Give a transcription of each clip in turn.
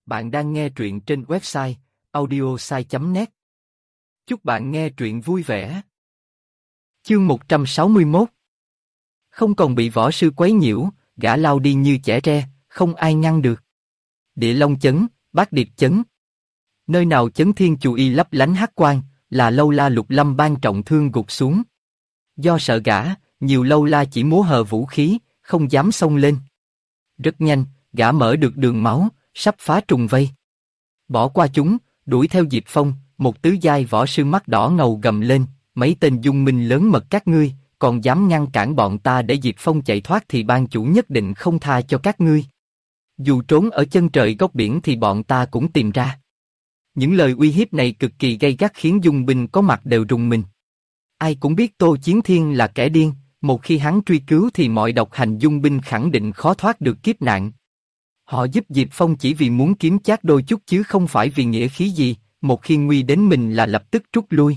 Bạn đang nghe truyện trên website audiosai.net. Chúc bạn nghe truyện vui vẻ. Chương 161. Không còn bị võ sư quấy nhiễu, gã lao đi như chẻ tre, không ai ngăn được. Địa Long chấn, Bát Điệp chấn. Nơi nào chấn thiên chù y lấp lánh hắc quang, là lâu la Lục Lâm Bang trọng thương gục xuống. Do sợ gã, nhiều lâu la chỉ múa hờ vũ khí, không dám xông lên. Rất nhanh, gã mở được đường máu, sắp phá trùng vây. Bỏ qua chúng, đuổi theo Diệp Phong, một tứ giai võ sư mắt đỏ ngầu gầm lên, mấy tên dung minh lớn mật các ngươi, còn dám ngăn cản bọn ta để Diệp Phong chạy thoát thì ban chủ nhất định không tha cho các ngươi. Dù trốn ở chân trời góc biển thì bọn ta cũng tìm ra. Những lời uy hiếp này cực kỳ gay gắt khiến dung binh có mặt đều rùng mình. Ai cũng biết Tô Chiến Thiên là kẻ điên, một khi hắn truy cứu thì mọi độc hành dung binh khẳng định khó thoát được kiếp nạn. Họ giúp Diệp Phong chỉ vì muốn kiếm chác đôi chút chứ không phải vì nghĩa khí gì, một khi nguy đến mình là lập tức rút lui.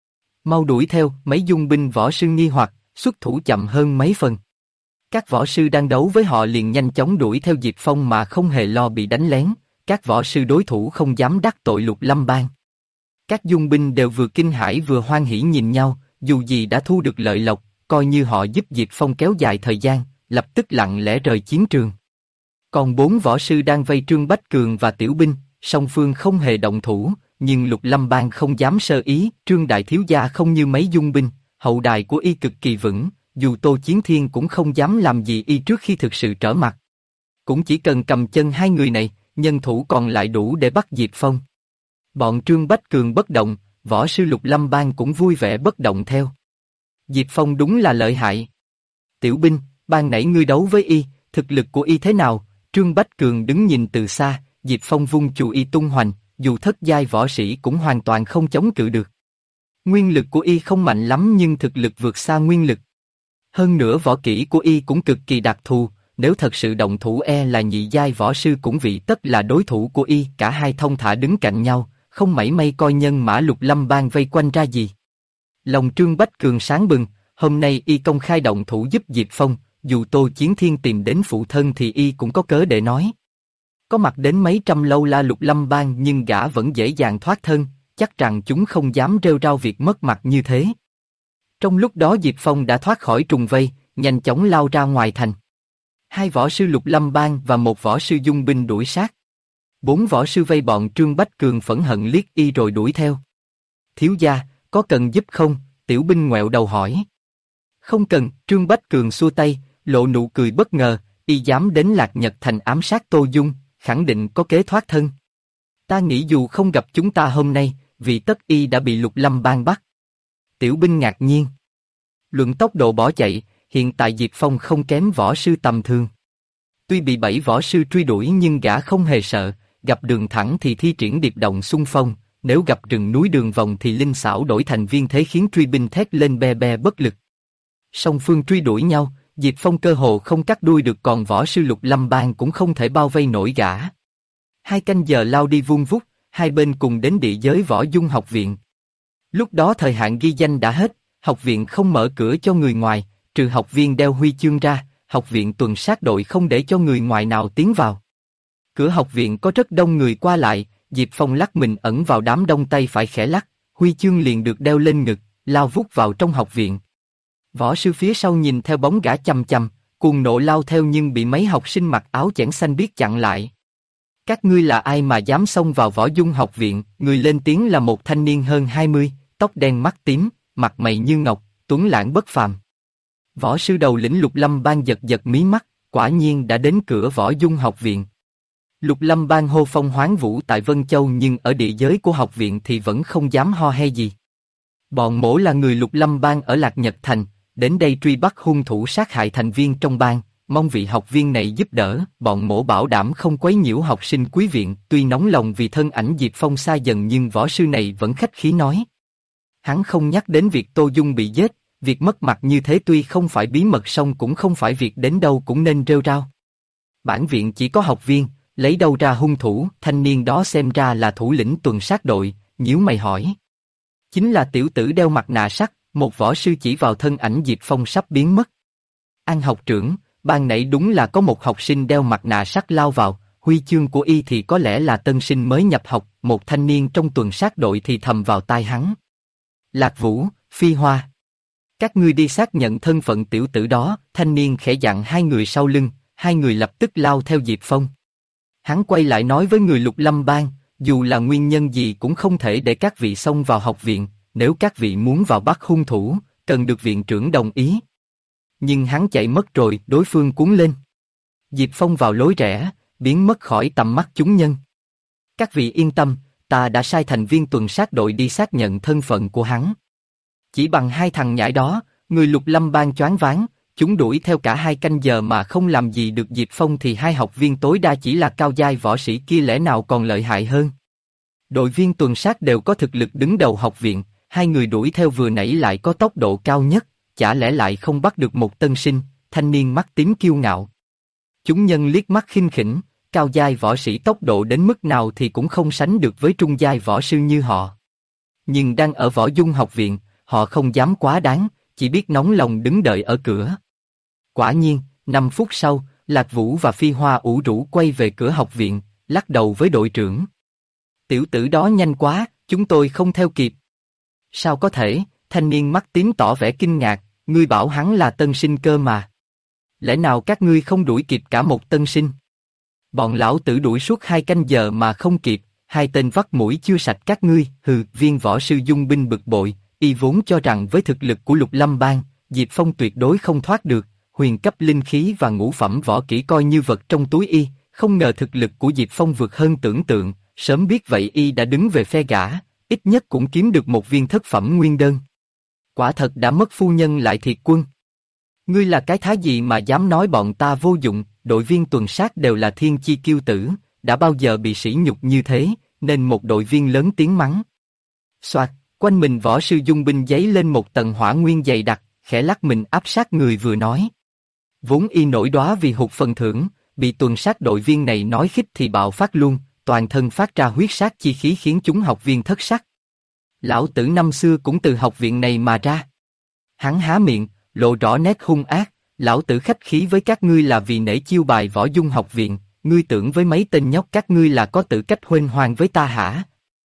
Mau đuổi theo, mấy dung binh võ sư nghi hoặc, xuất thủ chậm hơn mấy phần. Các võ sư đang đấu với họ liền nhanh chóng đuổi theo Diệp Phong mà không hề lo bị đánh lén, các võ sư đối thủ không dám đắc tội Lục Lâm Bang. Các dung binh đều vừa kinh hãi vừa hoan hỉ nhìn nhau, dù gì đã thu được lợi lộc, coi như họ giúp Diệp Phong kéo dài thời gian, lập tức lặng lẽ rời chiến trường. Còn 4 võ sư đang vây Trương Bách Cường và Tiểu Binh, song phương không hề động thủ, nhưng Lục Lâm Bang không dám sơ ý. Trương đại thiếu gia không như mấy dung binh, hậu đài của y cực kỳ vững, dù Tô Chiến Thiên cũng không dám làm gì y trước khi thực sự trở mặt. Cũng chỉ cần cầm chân hai người này, nhân thủ còn lại đủ để bắt Diệp Phong. Bọn Trương Bách Cường bất động, võ sư Lục Lâm Bang cũng vui vẻ bất động theo. Diệp Phong đúng là lợi hại. Tiểu Binh, ban nãy ngươi đấu với y, thực lực của y thế nào? Trương Bách Cường đứng nhìn từ xa, Diệp Phong vung chù y tung hoành, dù thất giai võ sĩ cũng hoàn toàn không chống cự được. Nguyên lực của y không mạnh lắm nhưng thực lực vượt xa nguyên lực. Hơn nữa võ kỹ của y cũng cực kỳ đặc thù, nếu thật sự động thủ là nhị giai võ sư cũng vị tất là đối thủ của y. Cả hai thông thả đứng cạnh nhau, không mảy may coi nhân mã Lục Lâm Bang vây quanh ra gì. Lòng Trương Bách Cường sáng bừng, hôm nay y công khai động thủ giúp Diệp Phong, dù Tô Chiến Thiên tìm đến phụ thân thì y cũng có cớ để nói. Có mặt đến mấy trăm lâu la Lục Lâm Bang nhưng gã vẫn dễ dàng thoát thân, chắc rằng chúng không dám rêu rao việc mất mặt như thế. Trong lúc đó Diệp Phong đã thoát khỏi trùng vây, nhanh chóng lao ra ngoài thành. 2 võ sư Lục Lâm Bang và 1 võ sư dung binh đuổi sát. 4 võ sư vây bọn Trương Bách Cường phẫn hận liếc y rồi đuổi theo. Thiếu gia, có cần giúp không? Tiểu Binh ngoẹo đầu hỏi. Không cần, Trương Bách Cường xua tay, lộ nụ cười bất ngờ, y dám đến Lạc Nhật Thành ám sát Tô Dung, khẳng định có kế thoát thân. Ta nghĩ dù không gặp chúng ta hôm nay, vì tất y đã bị Lục Lâm Bang bắt. Tiểu Binh ngạc nhiên. Luận tốc độ bỏ chạy, hiện tại Diệp Phong không kém võ sư tầm thường. Tuy bị 7 võ sư truy đuổi nhưng gã không hề sợ, gặp đường thẳng thì thi triển điệp động xung phong, nếu gặp rừng núi đường vòng thì linh xảo đổi thành viên thế khiến truy binh thét lên be be bất lực. Song phương truy đuổi nhau, Diệp Phong cơ hồ không cắt đuôi được còn võ sư Lục Lâm Bang cũng không thể bao vây nổi gã. 2 canh giờ lao đi vun vút, hai bên cùng đến địa giới Võ Dung học viện. Lúc đó thời hạn ghi danh đã hết, học viện không mở cửa cho người ngoài, trừ học viên đeo huy chương ra, học viện tuần sát đội không để cho người ngoài nào tiến vào. Cửa học viện có rất đông người qua lại, Diệp Phong lắc mình ẩn vào đám đông tay phải khẽ lắc, huy chương liền được đeo lên ngực, lao vút vào trong học viện. Võ sư phía sau nhìn theo bóng gã chằm chằm, cuồng nộ lao theo nhưng bị mấy học sinh mặc áo chẽn xanh biếc chặn lại. Các ngươi là ai mà dám xông vào Võ Dung học viện? Người lên tiếng là một thanh niên hơn 20, tóc đen mắt tím, mặt mày như ngọc, tuấn lãng bất phàm. Võ sư đầu lĩnh Lục Lâm Bang giật giật mí mắt, quả nhiên đã đến cửa Võ Dung học viện. Lục Lâm Bang hô phong hoán vũ tại Vân Châu nhưng ở địa giới của học viện thì vẫn không dám ho he gì. Bọn mỗ là người Lục Lâm Bang ở Lạc Nhật Thành, đến đây truy bắt hung thủ sát hại thành viên trong bang, mong vị học viên này giúp đỡ. Bọn mỗ bảo đảm không quấy nhiễu học sinh quý viện. Tuy nóng lòng vì thân ảnh Diệp Phong xa dần nhưng võ sư này vẫn khách khí nói. Hắn không nhắc đến việc Tô Dung bị giết, việc mất mặt như thế tuy không phải bí mật song cũng không phải việc đến đâu cũng nên rêu rao. Bản viện chỉ có học viên, lấy đâu ra hung thủ? Thanh niên đó xem ra là thủ lĩnh tuần sát đội, nhíu mày hỏi. Chính là tiểu tử đeo mặt nạ sắt. Một võ sư chỉ vào thân ảnh Diệp Phong sắp biến mất. An học trưởng, ban nãy đúng là có một học sinh đeo mặt nạ sắt lao vào, huy chương của y thì có lẽ là tân sinh mới nhập học, một thanh niên trong tuần sát đội thì thầm vào tai hắn. Lạc Vũ, Phi Hoa. Các ngươi đi xác nhận thân phận tiểu tử đó, thanh niên khẽ dặn hai người sau lưng, hai người lập tức lao theo Diệp Phong. Hắn quay lại nói với người Lục Lâm Bang, dù là nguyên nhân gì cũng không thể để các vị xông vào học viện, nếu các vị muốn vào bắt hung thủ, cần được viện trưởng đồng ý. Nhưng hắn chạy mất rồi, đối phương cuốn lên. Diệp Phong vào lối rẽ, biến mất khỏi tầm mắt chúng nhân. Các vị yên tâm, ta đã sai thành viên tuần sát đội đi xác nhận thân phận của hắn. Chỉ bằng hai thằng nhãi đó, người Lục Lâm Bang choáng váng, chúng đuổi theo cả 2 canh giờ mà không làm gì được Diệp Phong thì hai học viên tối đa chỉ là cao giai võ sĩ kia lẽ nào còn lợi hại hơn. Đội viên tuần sát đều có thực lực đứng đầu học viện, hai người đuổi theo vừa nãy lại có tốc độ cao nhất, chả lẽ lại không bắt được một tân sinh, thanh niên mắt tím kiêu ngạo. Chúng nhân liếc mắt khinh khỉnh, cao giai võ sĩ tốc độ đến mức nào thì cũng không sánh được với trung giai võ sư như họ. Nhưng đang ở Võ Dung học viện, họ không dám quá đáng, chỉ biết nóng lòng đứng đợi ở cửa. Quả nhiên, 5 phút sau, Lạc Vũ và Phi Hoa ủ rũ quay về cửa học viện, lắc đầu với đội trưởng. Tiểu tử đó nhanh quá, chúng tôi không theo kịp. Sao có thể, thanh niên mắt tím tỏ vẻ kinh ngạc, ngươi bảo hắn là tân sinh cơ mà. Lẽ nào các ngươi không đuổi kịp cả một tân sinh? Bọn lão tử đuổi suốt 2 canh giờ mà không kịp, hai tên vắt mũi chưa sạch các ngươi, hừ, viên võ sư Dung Binh bực bội, y vốn cho rằng với thực lực của Lục Lâm Bang, Diệp Phong tuyệt đối không thoát được, huyền cấp linh khí và ngũ phẩm võ kỹ coi như vật trong túi y, không ngờ thực lực của Diệp Phong vượt hơn tưởng tượng, sớm biết vậy y đã đứng về phe gã, ít nhất cũng kiếm được một viên thất phẩm nguyên đơn. Quả thật đã mất phu nhân lại thiệt quân. Ngươi là cái thá gì mà dám nói bọn ta vô dụng, đội viên tuần sát đều là thiên chi kiêu tử, đã bao giờ bị sỉ nhục như thế, nên một đội viên lớn tiếng mắng. Soạt, quanh mình võ sư Dung Binh giấy lên một tầng hỏa nguyên dày đặc, khẽ lắc mình áp sát người vừa nói. Vốn y nổi đóa vì hụt phần thưởng, bị tuần sát đội viên này nói khích thì bạo phát luôn, toàn thân phát ra huyết sát chi khí khiến chúng học viên thất sắc. Lão tử năm xưa cũng từ học viện này mà ra. Hắn há miệng, lộ rõ nét hung ác, lão tử khách khí với các ngươi là vì nể chiêu bài Võ Dung học viện, ngươi tưởng với mấy tên nhóc các ngươi là có tự cách huênh hoang với ta hả?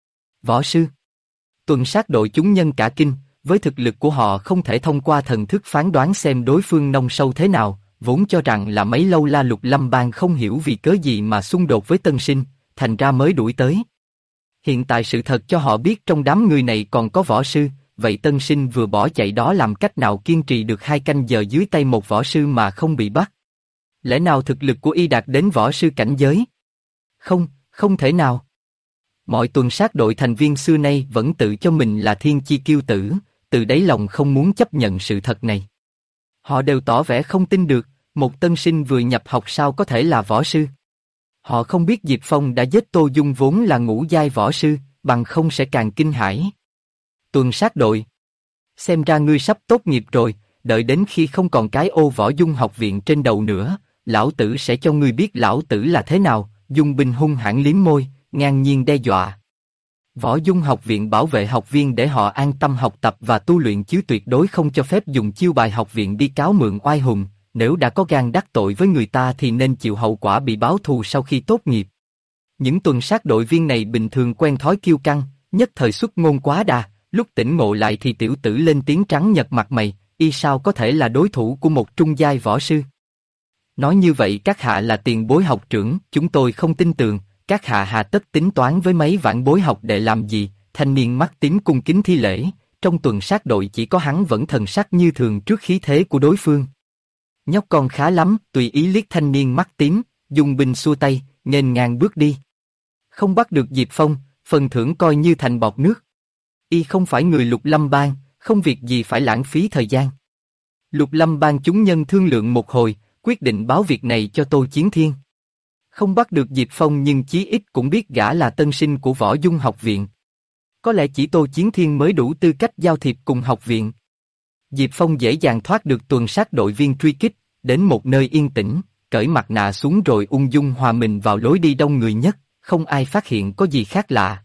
Võ sư. Tuần sát đội chúng nhân cả kinh, với thực lực của họ không thể thông qua thần thức phán đoán xem đối phương nông sâu thế nào, vốn cho rằng là mấy lâu la Lục Lâm Bang không hiểu vì cớ gì mà xung đột với tân sinh, thành ra mới đuổi tới. Hiện tại sự thật cho họ biết trong đám người này còn có võ sư, vậy tân sinh vừa bỏ chạy đó làm cách nào kiên trì được 2 canh giờ dưới tay một võ sư mà không bị bắt? Lẽ nào thực lực của y đạt đến võ sư cảnh giới? Không, không thể nào. Mọi tuần sát đội thành viên xưa nay vẫn tự cho mình là thiên chi kiêu tử, từ đáy lòng không muốn chấp nhận sự thật này. Họ đều tỏ vẻ không tin được, một tân sinh vừa nhập học sao có thể là võ sư. Họ không biết Diệp Phong đã giết Tô Dung vốn là ngũ giai võ sư, bằng không sẽ càng kinh hãi. Tuần sát đội. Xem ra ngươi sắp tốt nghiệp rồi, đợi đến khi không còn cái ô Võ Dung học viện trên đầu nữa, lão tử sẽ cho ngươi biết lão tử là thế nào. Dung Binh hung hãn liếm môi, ngang nhiên đe dọa. Võ Dung học viện bảo vệ học viên để họ an tâm học tập và tu luyện chứ tuyệt đối không cho phép dùng chiêu bài học viện đi cáo mượn oai hùng, nếu đã có gan đắc tội với người ta thì nên chịu hậu quả bị báo thù sau khi tốt nghiệp. Những tuần sát đội viên này bình thường quen thói kiêu căng, nhất thời xuất ngôn quá đà, lúc tỉnh ngộ lại thì tiểu tử lên tiếng trắng nhật mặt mày, y sao có thể là đối thủ của một trung giai võ sư. Nói như vậy các hạ là tiền bối học trưởng, chúng tôi không tin tưởng, các hạ hà tất tính toán với mấy vãn bối học để làm gì? Thanh niên mắt tím cung kính thi lễ, trong tuần sát đội chỉ có hắn vẫn thần sắc như thường trước khí thế của đối phương. Nhóc con khá lắm, tùy ý liếc thanh niên mắt tím, Dung Binh xua tay, nghênh ngang bước đi. Không bắt được Diệp Phong, phần thưởng coi như thành bọt nước. Y không phải người Lục Lâm Bang, không việc gì phải lãng phí thời gian. Lục Lâm Bang chúng nhân thương lượng một hồi, quyết định báo việc này cho Tô Chiến Thiên. Không bắt được Diệp Phong nhưng chí ít cũng biết gã là tân sinh của Võ Dung học viện. Có lẽ chỉ Tô Chiến Thiên mới đủ tư cách giao thiệp cùng học viện. Diệp Phong dễ dàng thoát được tuần sát đội viên truy kích, đến một nơi yên tĩnh, cởi mặt nạ xuống rồi ung dung hòa mình vào lối đi đông người nhất, không ai phát hiện có gì khác lạ.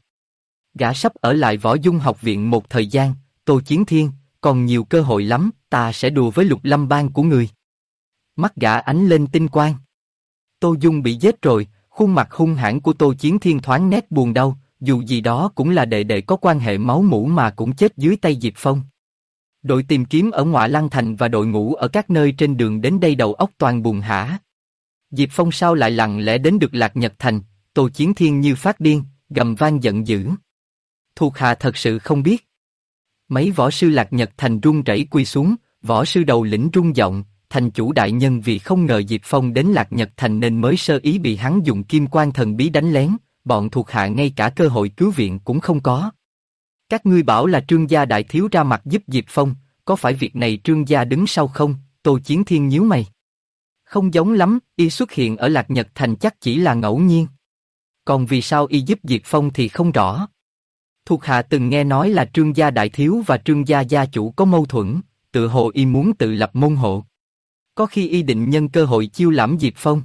Gã sắp ở lại Võ Dung học viện một thời gian, Tô Chiến Thiên, còn nhiều cơ hội lắm, ta sẽ đùa với Lục Lâm Bang của người. Mắt gã ánh lên tinh quang. Tô Dung bị giết rồi, Khuôn mặt hung hãn của Tô Chiến Thiên thoáng nét buồn đau, dù gì đó cũng là đệ đệ có quan hệ máu mủ mà cũng chết dưới tay Diệp Phong. Đội tìm kiếm ở Ngọa Lăng Thành và đội ngũ ở các nơi trên đường đến đây đầu óc toàn buồn hả. Diệp Phong sao lại lặng lẽ đến được Lạc Nhật Thành? Tô Chiến Thiên như phát điên, gầm vang giận dữ. Thuộc hạ thật sự không biết. Mấy võ sư Lạc Nhật Thành run rẩy quỳ xuống, võ sư đầu lĩnh rung giọng, thành chủ đại nhân vì không ngờ Diệp Phong đến Lạc Nhật Thành nên mới sơ ý bị hắn dùng kim quan thần bí đánh lén, bọn thuộc hạ ngay cả cơ hội cứu viện cũng không có. Các ngươi bảo là Trương gia đại thiếu ra mặt giúp Diệp Phong, có phải việc này Trương gia đứng sau không? Tô Chiến Thiên nhíu mày. Không giống lắm, y xuất hiện ở Lạc Nhật Thành chắc chỉ là ngẫu nhiên. Còn vì sao y giúp Diệp Phong thì không rõ. Thuộc hạ từng nghe nói là Trương gia đại thiếu và Trương gia gia chủ có mâu thuẫn, tự hồ y muốn tự lập môn hộ. Có khi y định nhân cơ hội chiêu lãm Diệp Phong.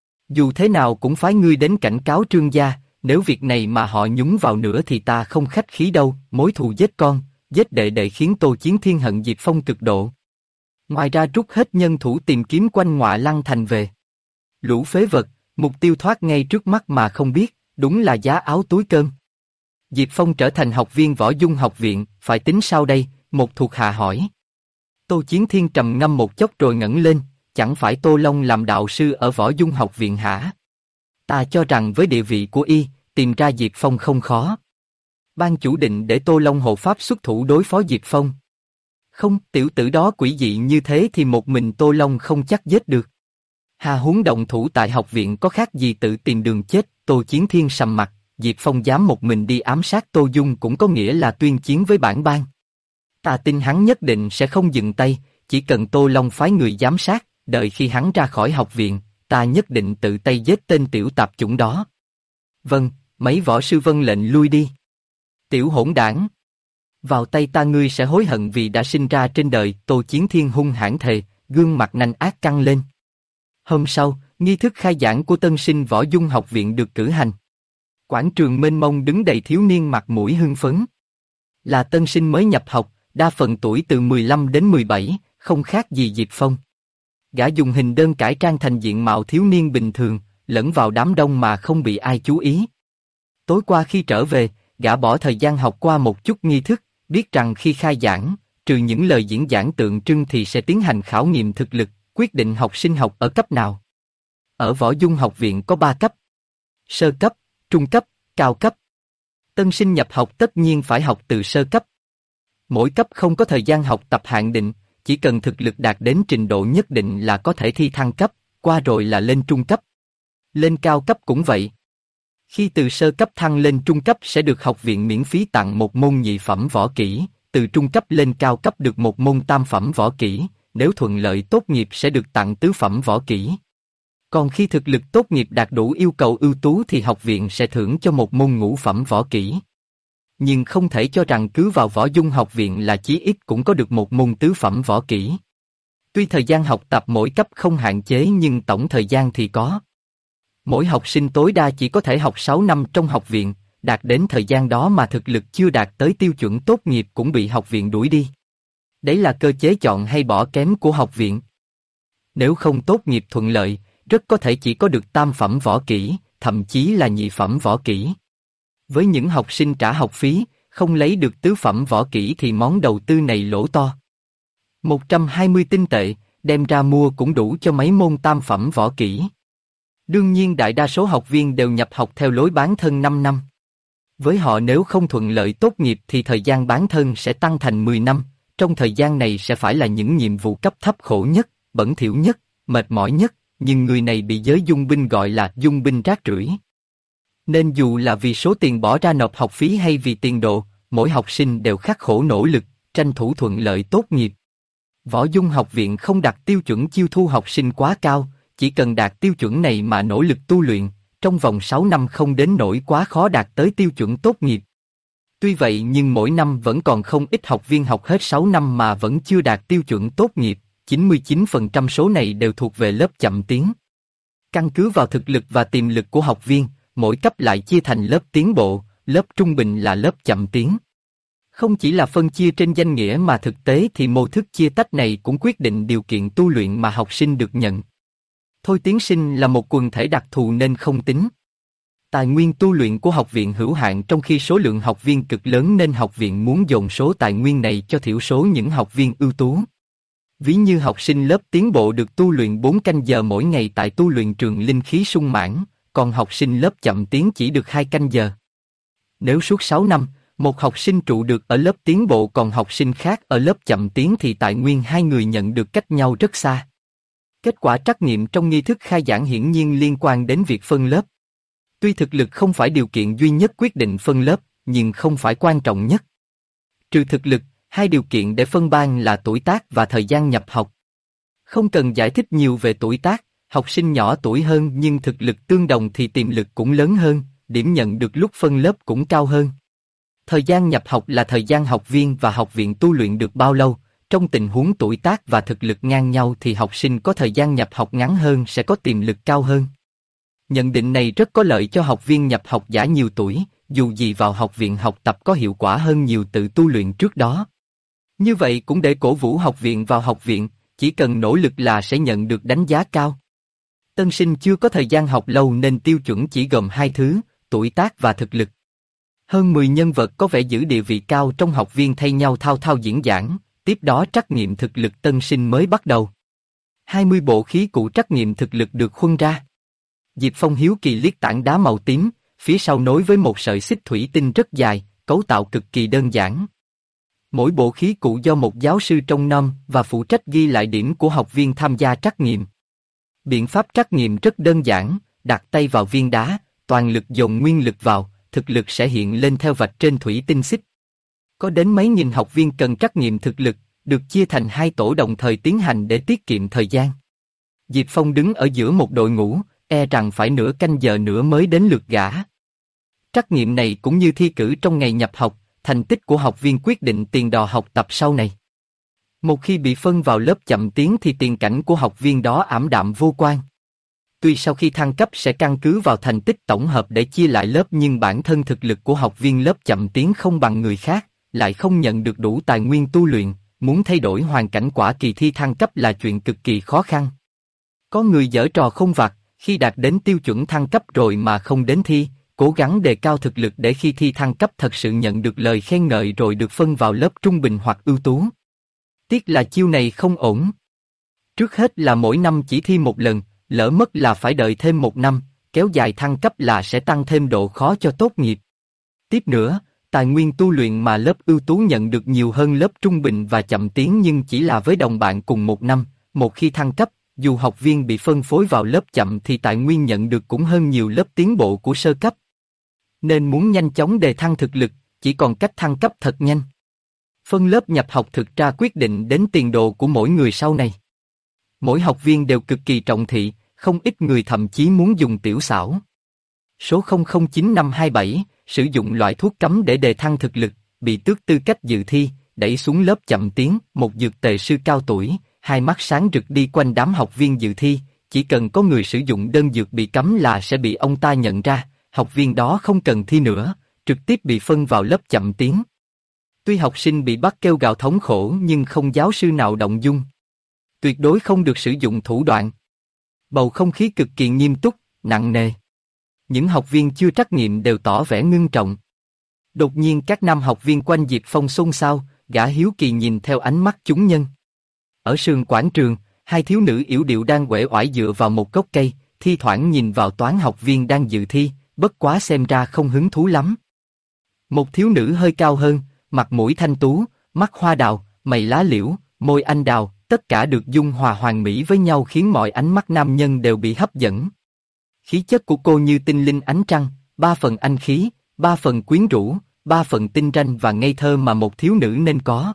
Dù thế nào cũng phái ngươi đến cảnh cáo Trương gia, nếu việc này mà họ nhúng vào nữa thì ta không khách khí đâu. Mối thù giết con, giết đệ đệ khiến Tô Chiến Thiên hận Diệp Phong cực độ. Ngoài ra rút hết nhân thủ tìm kiếm quanh Ngọa Lăng Thành về. Lũ phế vật, mục tiêu thoát ngay trước mắt mà không biết, đúng là giá áo túi cơm. Diệp Phong trở thành học viên Võ Dung học viện, phải tính sao đây? Một thuộc hạ hỏi. Tô Chiến Thiên trầm ngâm một chốc rồi ngẩng lên, chẳng phải Tô Long làm đạo sư ở Võ Dung học viện hả? Ta cho rằng với địa vị của y, tìm ra Diệp Phong không khó. Ban chủ định để Tô Long hộ pháp xuất thủ đối phó Diệp Phong. Không, tiểu tử đó quỷ dị như thế thì một mình Tô Long không chắc giết được. Hà huống động thủ tại học viện có khác gì tự tìm đường chết? Tô Chiến Thiên sầm mặt, Diệp Phong dám một mình đi ám sát Tô Dung cũng có nghĩa là tuyên chiến với bản bang. Ta tin hắn nhất định sẽ không dừng tay, chỉ cần Tô Long phái người giám sát, đợi khi hắn ra khỏi học viện, ta nhất định tự tay giết tên tiểu tạp chủng đó. Vâng, mấy võ sư vâng lệnh lui đi. Tiểu hỗn đảng. Vào tay ta ngươi sẽ hối hận vì đã sinh ra trên đời. Tô Chiến Thiên hung hãn thề, gương mặt nanh ác căng lên. Hôm sau, nghi thức khai giảng của tân sinh Võ Dung học viện được cử hành. Quảng trường mênh mông đứng đầy thiếu niên mặt mũi hưng phấn. Là tân sinh mới nhập học, đa phần tuổi từ 15 đến 17, không khác gì Diệp Phong. Gã dùng hình đơn cải trang thành diện mạo thiếu niên bình thường, lẫn vào đám đông mà không bị ai chú ý. Tối qua khi trở về, gã bỏ thời gian học qua một chút nghi thức, biết rằng khi khai giảng, trừ những lời diễn giảng tượng trưng thì sẽ tiến hành khảo nghiệm thực lực, quyết định học sinh học ở cấp nào. Ở Võ Dung học viện có 3 cấp: sơ cấp, trung cấp, cao cấp. Tân sinh nhập học tất nhiên phải học từ sơ cấp. Mỗi cấp không có thời gian học tập hạn định, chỉ cần thực lực đạt đến trình độ nhất định là có thể thi thăng cấp, qua rồi là lên trung cấp. Lên cao cấp cũng vậy. Khi từ sơ cấp thăng lên trung cấp sẽ được học viện miễn phí tặng một môn nhị phẩm võ kỹ, từ trung cấp lên cao cấp được một môn tam phẩm võ kỹ, nếu thuận lợi tốt nghiệp sẽ được tặng tứ phẩm võ kỹ. Còn khi thực lực tốt nghiệp đạt đủ yêu cầu ưu tú thì học viện sẽ thưởng cho một môn ngũ phẩm võ kỹ. Nhưng không thể cho rằng cứ vào Võ Dung học viện là chí ít cũng có được một môn tứ phẩm võ kỹ. Tuy thời gian học tập mỗi cấp không hạn chế nhưng tổng thời gian thì có. Mỗi học sinh tối đa chỉ có thể học 6 năm trong học viện, đạt đến thời gian đó mà thực lực chưa đạt tới tiêu chuẩn tốt nghiệp cũng bị học viện đuổi đi. Đấy là cơ chế chọn hay bỏ kém của học viện. Nếu không tốt nghiệp thuận lợi, rất có thể chỉ có được tam phẩm võ kỹ, thậm chí là nhị phẩm võ kỹ. Với những học sinh trả học phí, không lấy được tứ phẩm võ kỹ thì món đầu tư này lỗ to. 120 tinh tệ, đem ra mua cũng đủ cho mấy môn tam phẩm võ kỹ. Đương nhiên đại đa số học viên đều nhập học theo lối bán thân 5 năm. Với họ nếu không thuận lợi tốt nghiệp thì thời gian bán thân sẽ tăng thành 10 năm, trong thời gian này sẽ phải là những nhiệm vụ cấp thấp khổ nhất, bẩn thỉu nhất, mệt mỏi nhất, nhưng người này bị giới dung binh gọi là dung binh rác rưởi. Nên dù là vì số tiền bỏ ra nộp học phí hay vì tiền đồ, mỗi học sinh đều khắc khổ nỗ lực, tranh thủ thuận lợi tốt nghiệp. Võ Dung học viện không đặt tiêu chuẩn chiêu thu học sinh quá cao, chỉ cần đạt tiêu chuẩn này mà nỗ lực tu luyện, trong vòng 6 năm không đến nỗi quá khó đạt tới tiêu chuẩn tốt nghiệp. Tuy vậy nhưng mỗi năm vẫn còn không ít học viên học hết 6 năm mà vẫn chưa đạt tiêu chuẩn tốt nghiệp, 99% số này đều thuộc về lớp chậm tiến. Căn cứ vào thực lực và tiềm lực của học viên, mỗi cấp lại chia thành lớp tiến bộ, lớp trung bình là lớp chậm tiến. Không chỉ là phân chia trên danh nghĩa mà thực tế thì mô thức chia tách này cũng quyết định điều kiện tu luyện mà học sinh được nhận. Thôi tiến sinh là một quần thể đặc thù nên không tính. Tài nguyên tu luyện của học viện hữu hạn trong khi số lượng học viên cực lớn nên học viện muốn dồn số tài nguyên này cho thiểu số những học viên ưu tú. Ví như học sinh lớp tiến bộ được tu luyện 4 canh giờ mỗi ngày tại tu luyện trường linh khí sung mãn, còn học sinh lớp chậm tiến chỉ được 2 canh giờ. Nếu suốt 6 năm, một học sinh trụ được ở lớp tiến bộ còn học sinh khác ở lớp chậm tiến thì tài nguyên hai người nhận được cách nhau rất xa. Kết quả trắc nghiệm trong nghi thức khai giảng hiển nhiên liên quan đến việc phân lớp. Tuy thực lực không phải điều kiện duy nhất quyết định phân lớp, nhưng không phải quan trọng nhất. Trừ thực lực, hai điều kiện để phân ban là tuổi tác và thời gian nhập học. Không cần giải thích nhiều về tuổi tác, học sinh nhỏ tuổi hơn nhưng thực lực tương đồng thì tiềm lực cũng lớn hơn, điểm nhận được lúc phân lớp cũng cao hơn. Thời gian nhập học là thời gian học viên và học viện tu luyện được bao lâu, trong tình huống tuổi tác và thực lực ngang nhau thì học sinh có thời gian nhập học ngắn hơn sẽ có tiềm lực cao hơn. Nhận định này rất có lợi cho học viên nhập học giả nhiều tuổi, dù gì vào học viện học tập có hiệu quả hơn nhiều tự tu luyện trước đó. Như vậy cũng để cổ vũ học viện vào học viện, chỉ cần nỗ lực là sẽ nhận được đánh giá cao. Tân sinh chưa có thời gian học lâu nên tiêu chuẩn chỉ gồm hai thứ, tuổi tác và thực lực. Hơn 10 nhân vật có vẻ giữ địa vị cao trong học viên thay nhau thao thao diễn giảng, tiếp đó trắc nghiệm thực lực tân sinh mới bắt đầu. 20 bộ khí cụ trắc nghiệm thực lực được khuân ra. Diệp Phong hiếu kỳ liếc tảng đá màu tím, phía sau nối với một sợi xích thủy tinh rất dài, cấu tạo cực kỳ đơn giản. Mỗi bộ khí cụ do một giáo sư trông nom và phụ trách ghi lại điểm của học viên tham gia trắc nghiệm. Biện pháp trắc nghiệm rất đơn giản, đặt tay vào viên đá, toàn lực dồn nguyên lực vào, thực lực sẽ hiện lên theo vạch trên thủy tinh xích. Có đến mấy nghìn học viên cần trắc nghiệm thực lực, được chia thành hai tổ đồng thời tiến hành để tiết kiệm thời gian. Diệp Phong đứng ở giữa một đội ngũ, e rằng phải nửa canh giờ nữa mới đến lượt gã. Trắc nghiệm này cũng như thi cử trong ngày nhập học, thành tích của học viên quyết định tiền đò học tập sau này. Một khi bị phân vào lớp chậm tiến thì tiền cảnh của học viên đó ảm đạm vô quan. Tuy sau khi thăng cấp sẽ căn cứ vào thành tích tổng hợp để chia lại lớp nhưng bản thân thực lực của học viên lớp chậm tiến không bằng người khác, lại không nhận được đủ tài nguyên tu luyện, muốn thay đổi hoàn cảnh quả kỳ thi thăng cấp là chuyện cực kỳ khó khăn. Có người giở trò không vặt, khi đạt đến tiêu chuẩn thăng cấp rồi mà không đến thi, cố gắng đề cao thực lực để khi thi thăng cấp thật sự nhận được lời khen ngợi rồi được phân vào lớp trung bình hoặc ưu tú. Tiếc là chiêu này không ổn. Trước hết là mỗi năm chỉ thi một lần, lỡ mất là phải đợi thêm một năm, kéo dài thăng cấp là sẽ tăng thêm độ khó cho tốt nghiệp. Tiếp nữa, tài nguyên tu luyện mà lớp ưu tú nhận được nhiều hơn lớp trung bình và chậm tiến nhưng chỉ là với đồng bạn cùng một năm, một khi thăng cấp, dù học viên bị phân phối vào lớp chậm thì tài nguyên nhận được cũng hơn nhiều lớp tiến bộ của sơ cấp. Nên muốn nhanh chóng đề thăng thực lực, chỉ còn cách thăng cấp thật nhanh. Phân lớp nhập học thực ra quyết định đến tiền đồ của mỗi người sau này. Mỗi học viên đều cực kỳ trọng thị, không ít người thậm chí muốn dùng tiểu xảo. Số 009527, sử dụng loại thuốc cấm để đề thăng thực lực, bị tước tư cách dự thi, đẩy xuống lớp chậm tiến, một dược tề sư cao tuổi, hai mắt sáng rực đi quanh đám học viên dự thi, chỉ cần có người sử dụng đơn dược bị cấm là sẽ bị ông ta nhận ra, học viên đó không cần thi nữa, trực tiếp bị phân vào lớp chậm tiến. Tuy học sinh bị bắt kêu gào thống khổ nhưng không giáo sư nào động dung. Tuyệt đối không được sử dụng thủ đoạn. Bầu không khí cực kỳ nghiêm túc, nặng nề. Những học viên chưa trắc nghiệm đều tỏ vẻ ngưng trọng. Đột nhiên các nam học viên quanh Diệp Phong xôn xao, gã hiếu kỳ nhìn theo ánh mắt chúng nhân. Ở sườn quảng trường, hai thiếu nữ yểu điệu đang uể oải dựa vào một gốc cây, thi thoảng nhìn vào toán học viên đang dự thi, bất quá xem ra không hứng thú lắm. Một thiếu nữ hơi cao hơn, mặt mũi thanh tú, mắt hoa đào, mày lá liễu, môi anh đào, tất cả được dung hòa hoàn mỹ với nhau khiến mọi ánh mắt nam nhân đều bị hấp dẫn. Khí chất của cô như tinh linh ánh trăng, 3 phần anh khí, 3 phần quyến rũ, 3 phần tinh ranh và ngây thơ mà một thiếu nữ nên có.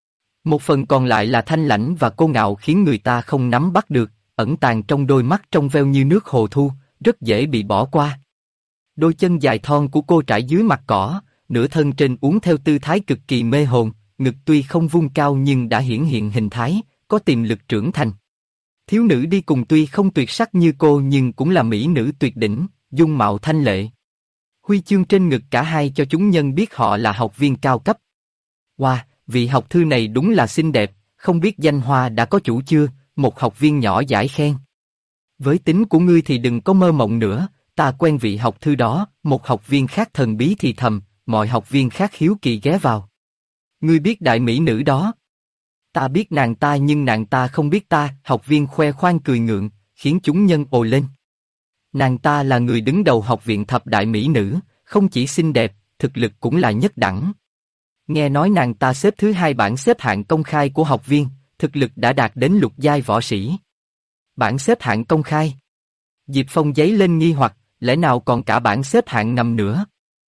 Một phần còn lại là thanh lãnh và cô ngạo khiến người ta không nắm bắt được, ẩn tàng trong đôi mắt trong veo như nước hồ thu, rất dễ bị bỏ qua. Đôi chân dài thon của cô trải dưới mặt cỏ, nửa thân trên uốn theo tư thái cực kỳ mê hồn, ngực tuy không vung cao nhưng đã hiển hiện hình thái, có tiềm lực trưởng thành. Thiếu nữ đi cùng tuy không tuyệt sắc như cô nhưng cũng là mỹ nữ tuyệt đỉnh, dung mạo thanh lệ. Huy chương trên ngực cả hai cho chúng nhân biết họ là học viên cao cấp. Wow, vị học thư này đúng là xinh đẹp, không biết danh hoa đã có chủ chưa, một học viên nhỏ giải khen. Với tính của ngươi thì đừng có mơ mộng nữa, ta quen vị học thư đó, một học viên khác thần bí thì thầm, mọi học viên khác hiếu kỳ ghé vào. Ngươi biết đại mỹ nữ đó? Ta biết nàng ta nhưng nàng ta không biết ta, học viên khoe khoang cười ngượng, khiến chúng nhân ồ lên. Nàng ta là người đứng đầu học viện thập đại mỹ nữ, không chỉ xinh đẹp, thực lực cũng là nhất đẳng. Nghe nói nàng ta xếp thứ 2 bảng xếp hạng công khai của học viên, thực lực đã đạt đến lục giai võ sĩ. Bảng xếp hạng công khai. Diệp Phong giấy lên nghi hoặc, lẽ nào còn cả bảng xếp hạng ngầm nữa?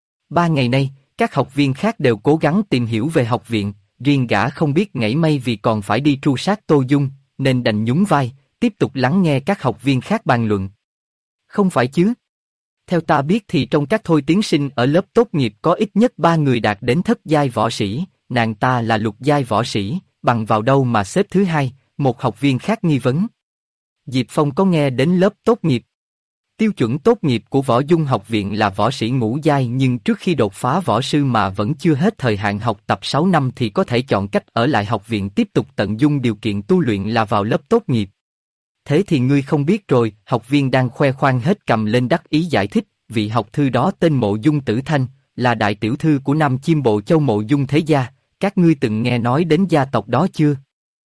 3 ngày nay, các học viên khác đều cố gắng tìm hiểu về học viện, riêng gã không biết nhảy mây vì còn phải đi tru sát Tô Dung, nên đành nhún vai, tiếp tục lắng nghe các học viên khác bàn luận. Không phải chứ? Theo ta biết thì trong các thôi tiến sinh ở lớp tốt nghiệp có ít nhất 3 người đạt đến thất giai võ sĩ, nàng ta là lục giai võ sĩ, bằng vào đâu mà xếp thứ 2, một học viên khác nghi vấn. Diệp Phong có nghe đến lớp tốt nghiệp. Tiêu chuẩn tốt nghiệp của Võ Dung học viện là võ sĩ ngũ giai nhưng trước khi đột phá võ sư mà vẫn chưa hết thời hạn học tập 6 năm thì có thể chọn cách ở lại học viện tiếp tục tận dung điều kiện tu luyện là vào lớp tốt nghiệp. Thế thì ngươi không biết rồi, học viên đang khoe khoang hết cầm lên đắc ý giải thích, vị học thư đó tên Mộ Dung Tử Thanh, là đại tiểu thư của Nam Chiêm Bộ Châu Mộ Dung Thế Gia, các ngươi từng nghe nói đến gia tộc đó chưa?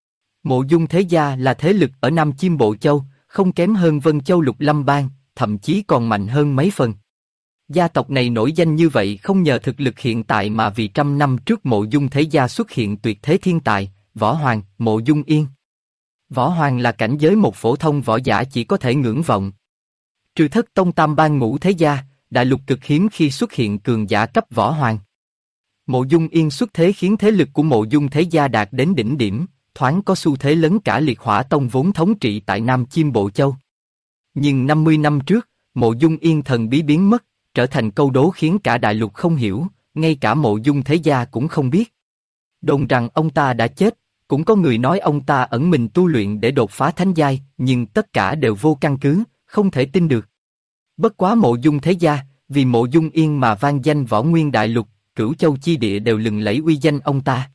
Mộ Dung Thế Gia là thế lực ở Nam Chiêm Bộ Châu, không kém hơn Vân Châu Lục Lâm Bang, thậm chí còn mạnh hơn mấy phần. Gia tộc này nổi danh như vậy không nhờ thực lực hiện tại mà vì trăm năm trước Mộ Dung Thế Gia xuất hiện tuyệt thế thiên tài, Võ Hoàng, Mộ Dung Yên. Võ Hoàng là cảnh giới một phổ thông võ giả chỉ có thể ngưỡng vọng. Trừ Thất Tông Tam Bang Ngũ Thế Gia, đại lục cực hiếm khi xuất hiện cường giả cấp Võ Hoàng. Mộ Dung Yên xuất thế khiến thế lực của Mộ Dung Thế Gia đạt đến đỉnh điểm, thoáng có xu thế lấn cả Liệt Hỏa Tông vốn thống trị tại Nam Chiêm Bộ Châu. Nhưng 50 năm trước, Mộ Dung Yên thần bí biến mất, trở thành câu đố khiến cả đại lục không hiểu, ngay cả Mộ Dung Thế Gia cũng không biết. Đồn rằng ông ta đã chết, cũng có người nói ông ta ẩn mình tu luyện để đột phá thánh giai, nhưng tất cả đều vô căn cứ, không thể tin được. Bất quá Mộ Dung Thế Gia, vì Mộ Dung Yên mà vang danh võ nguyên đại lục, cửu châu chi địa đều lừng lẫy uy danh ông ta.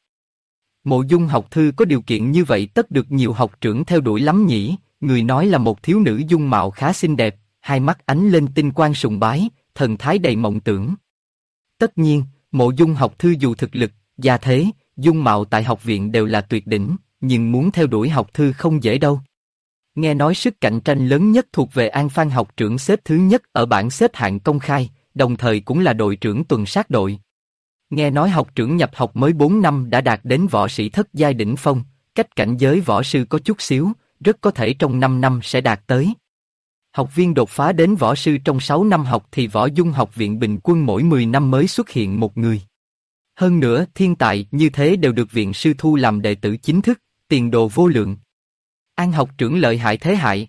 Mộ Dung học thư có điều kiện như vậy tất được nhiều học trưởng theo đuổi lắm nhỉ, người nói là một thiếu nữ dung mạo khá xinh đẹp, hai mắt ánh lên tinh quang sùng bái, thần thái đầy mộng tưởng. Tất nhiên, Mộ Dung học thư dù thực lực, gia thế, dung mạo tại học viện đều là tuyệt đỉnh, nhưng muốn theo đuổi học thư không dễ đâu. Nghe nói sức cạnh tranh lớn nhất thuộc về An Phan học trưởng xếp thứ nhất ở bảng xếp hạng công khai, đồng thời cũng là đội trưởng tuần sát đội. Nghe nói học trưởng nhập học mới 4 năm đã đạt đến võ sĩ thất giai đỉnh phong, cách cảnh giới võ sư có chút xíu, rất có thể trong 5 năm sẽ đạt tới. Học viên đột phá đến võ sư trong 6 năm học thì Võ Dung học viện bình quân mỗi 10 năm mới xuất hiện một người. Hơn nữa, thiên tài như thế đều được viện sư thu làm đệ tử chính thức, tiền đồ vô lượng. An học trưởng lợi hại thế hại.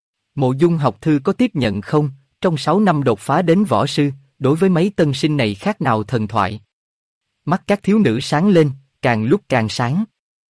Mộ Dung học thư có tiếp nhận không? Trong 6 năm đột phá đến võ sư, đối với mấy tân sinh này khác nào thần thoại. Mắt các thiếu nữ sáng lên, càng lúc càng sáng.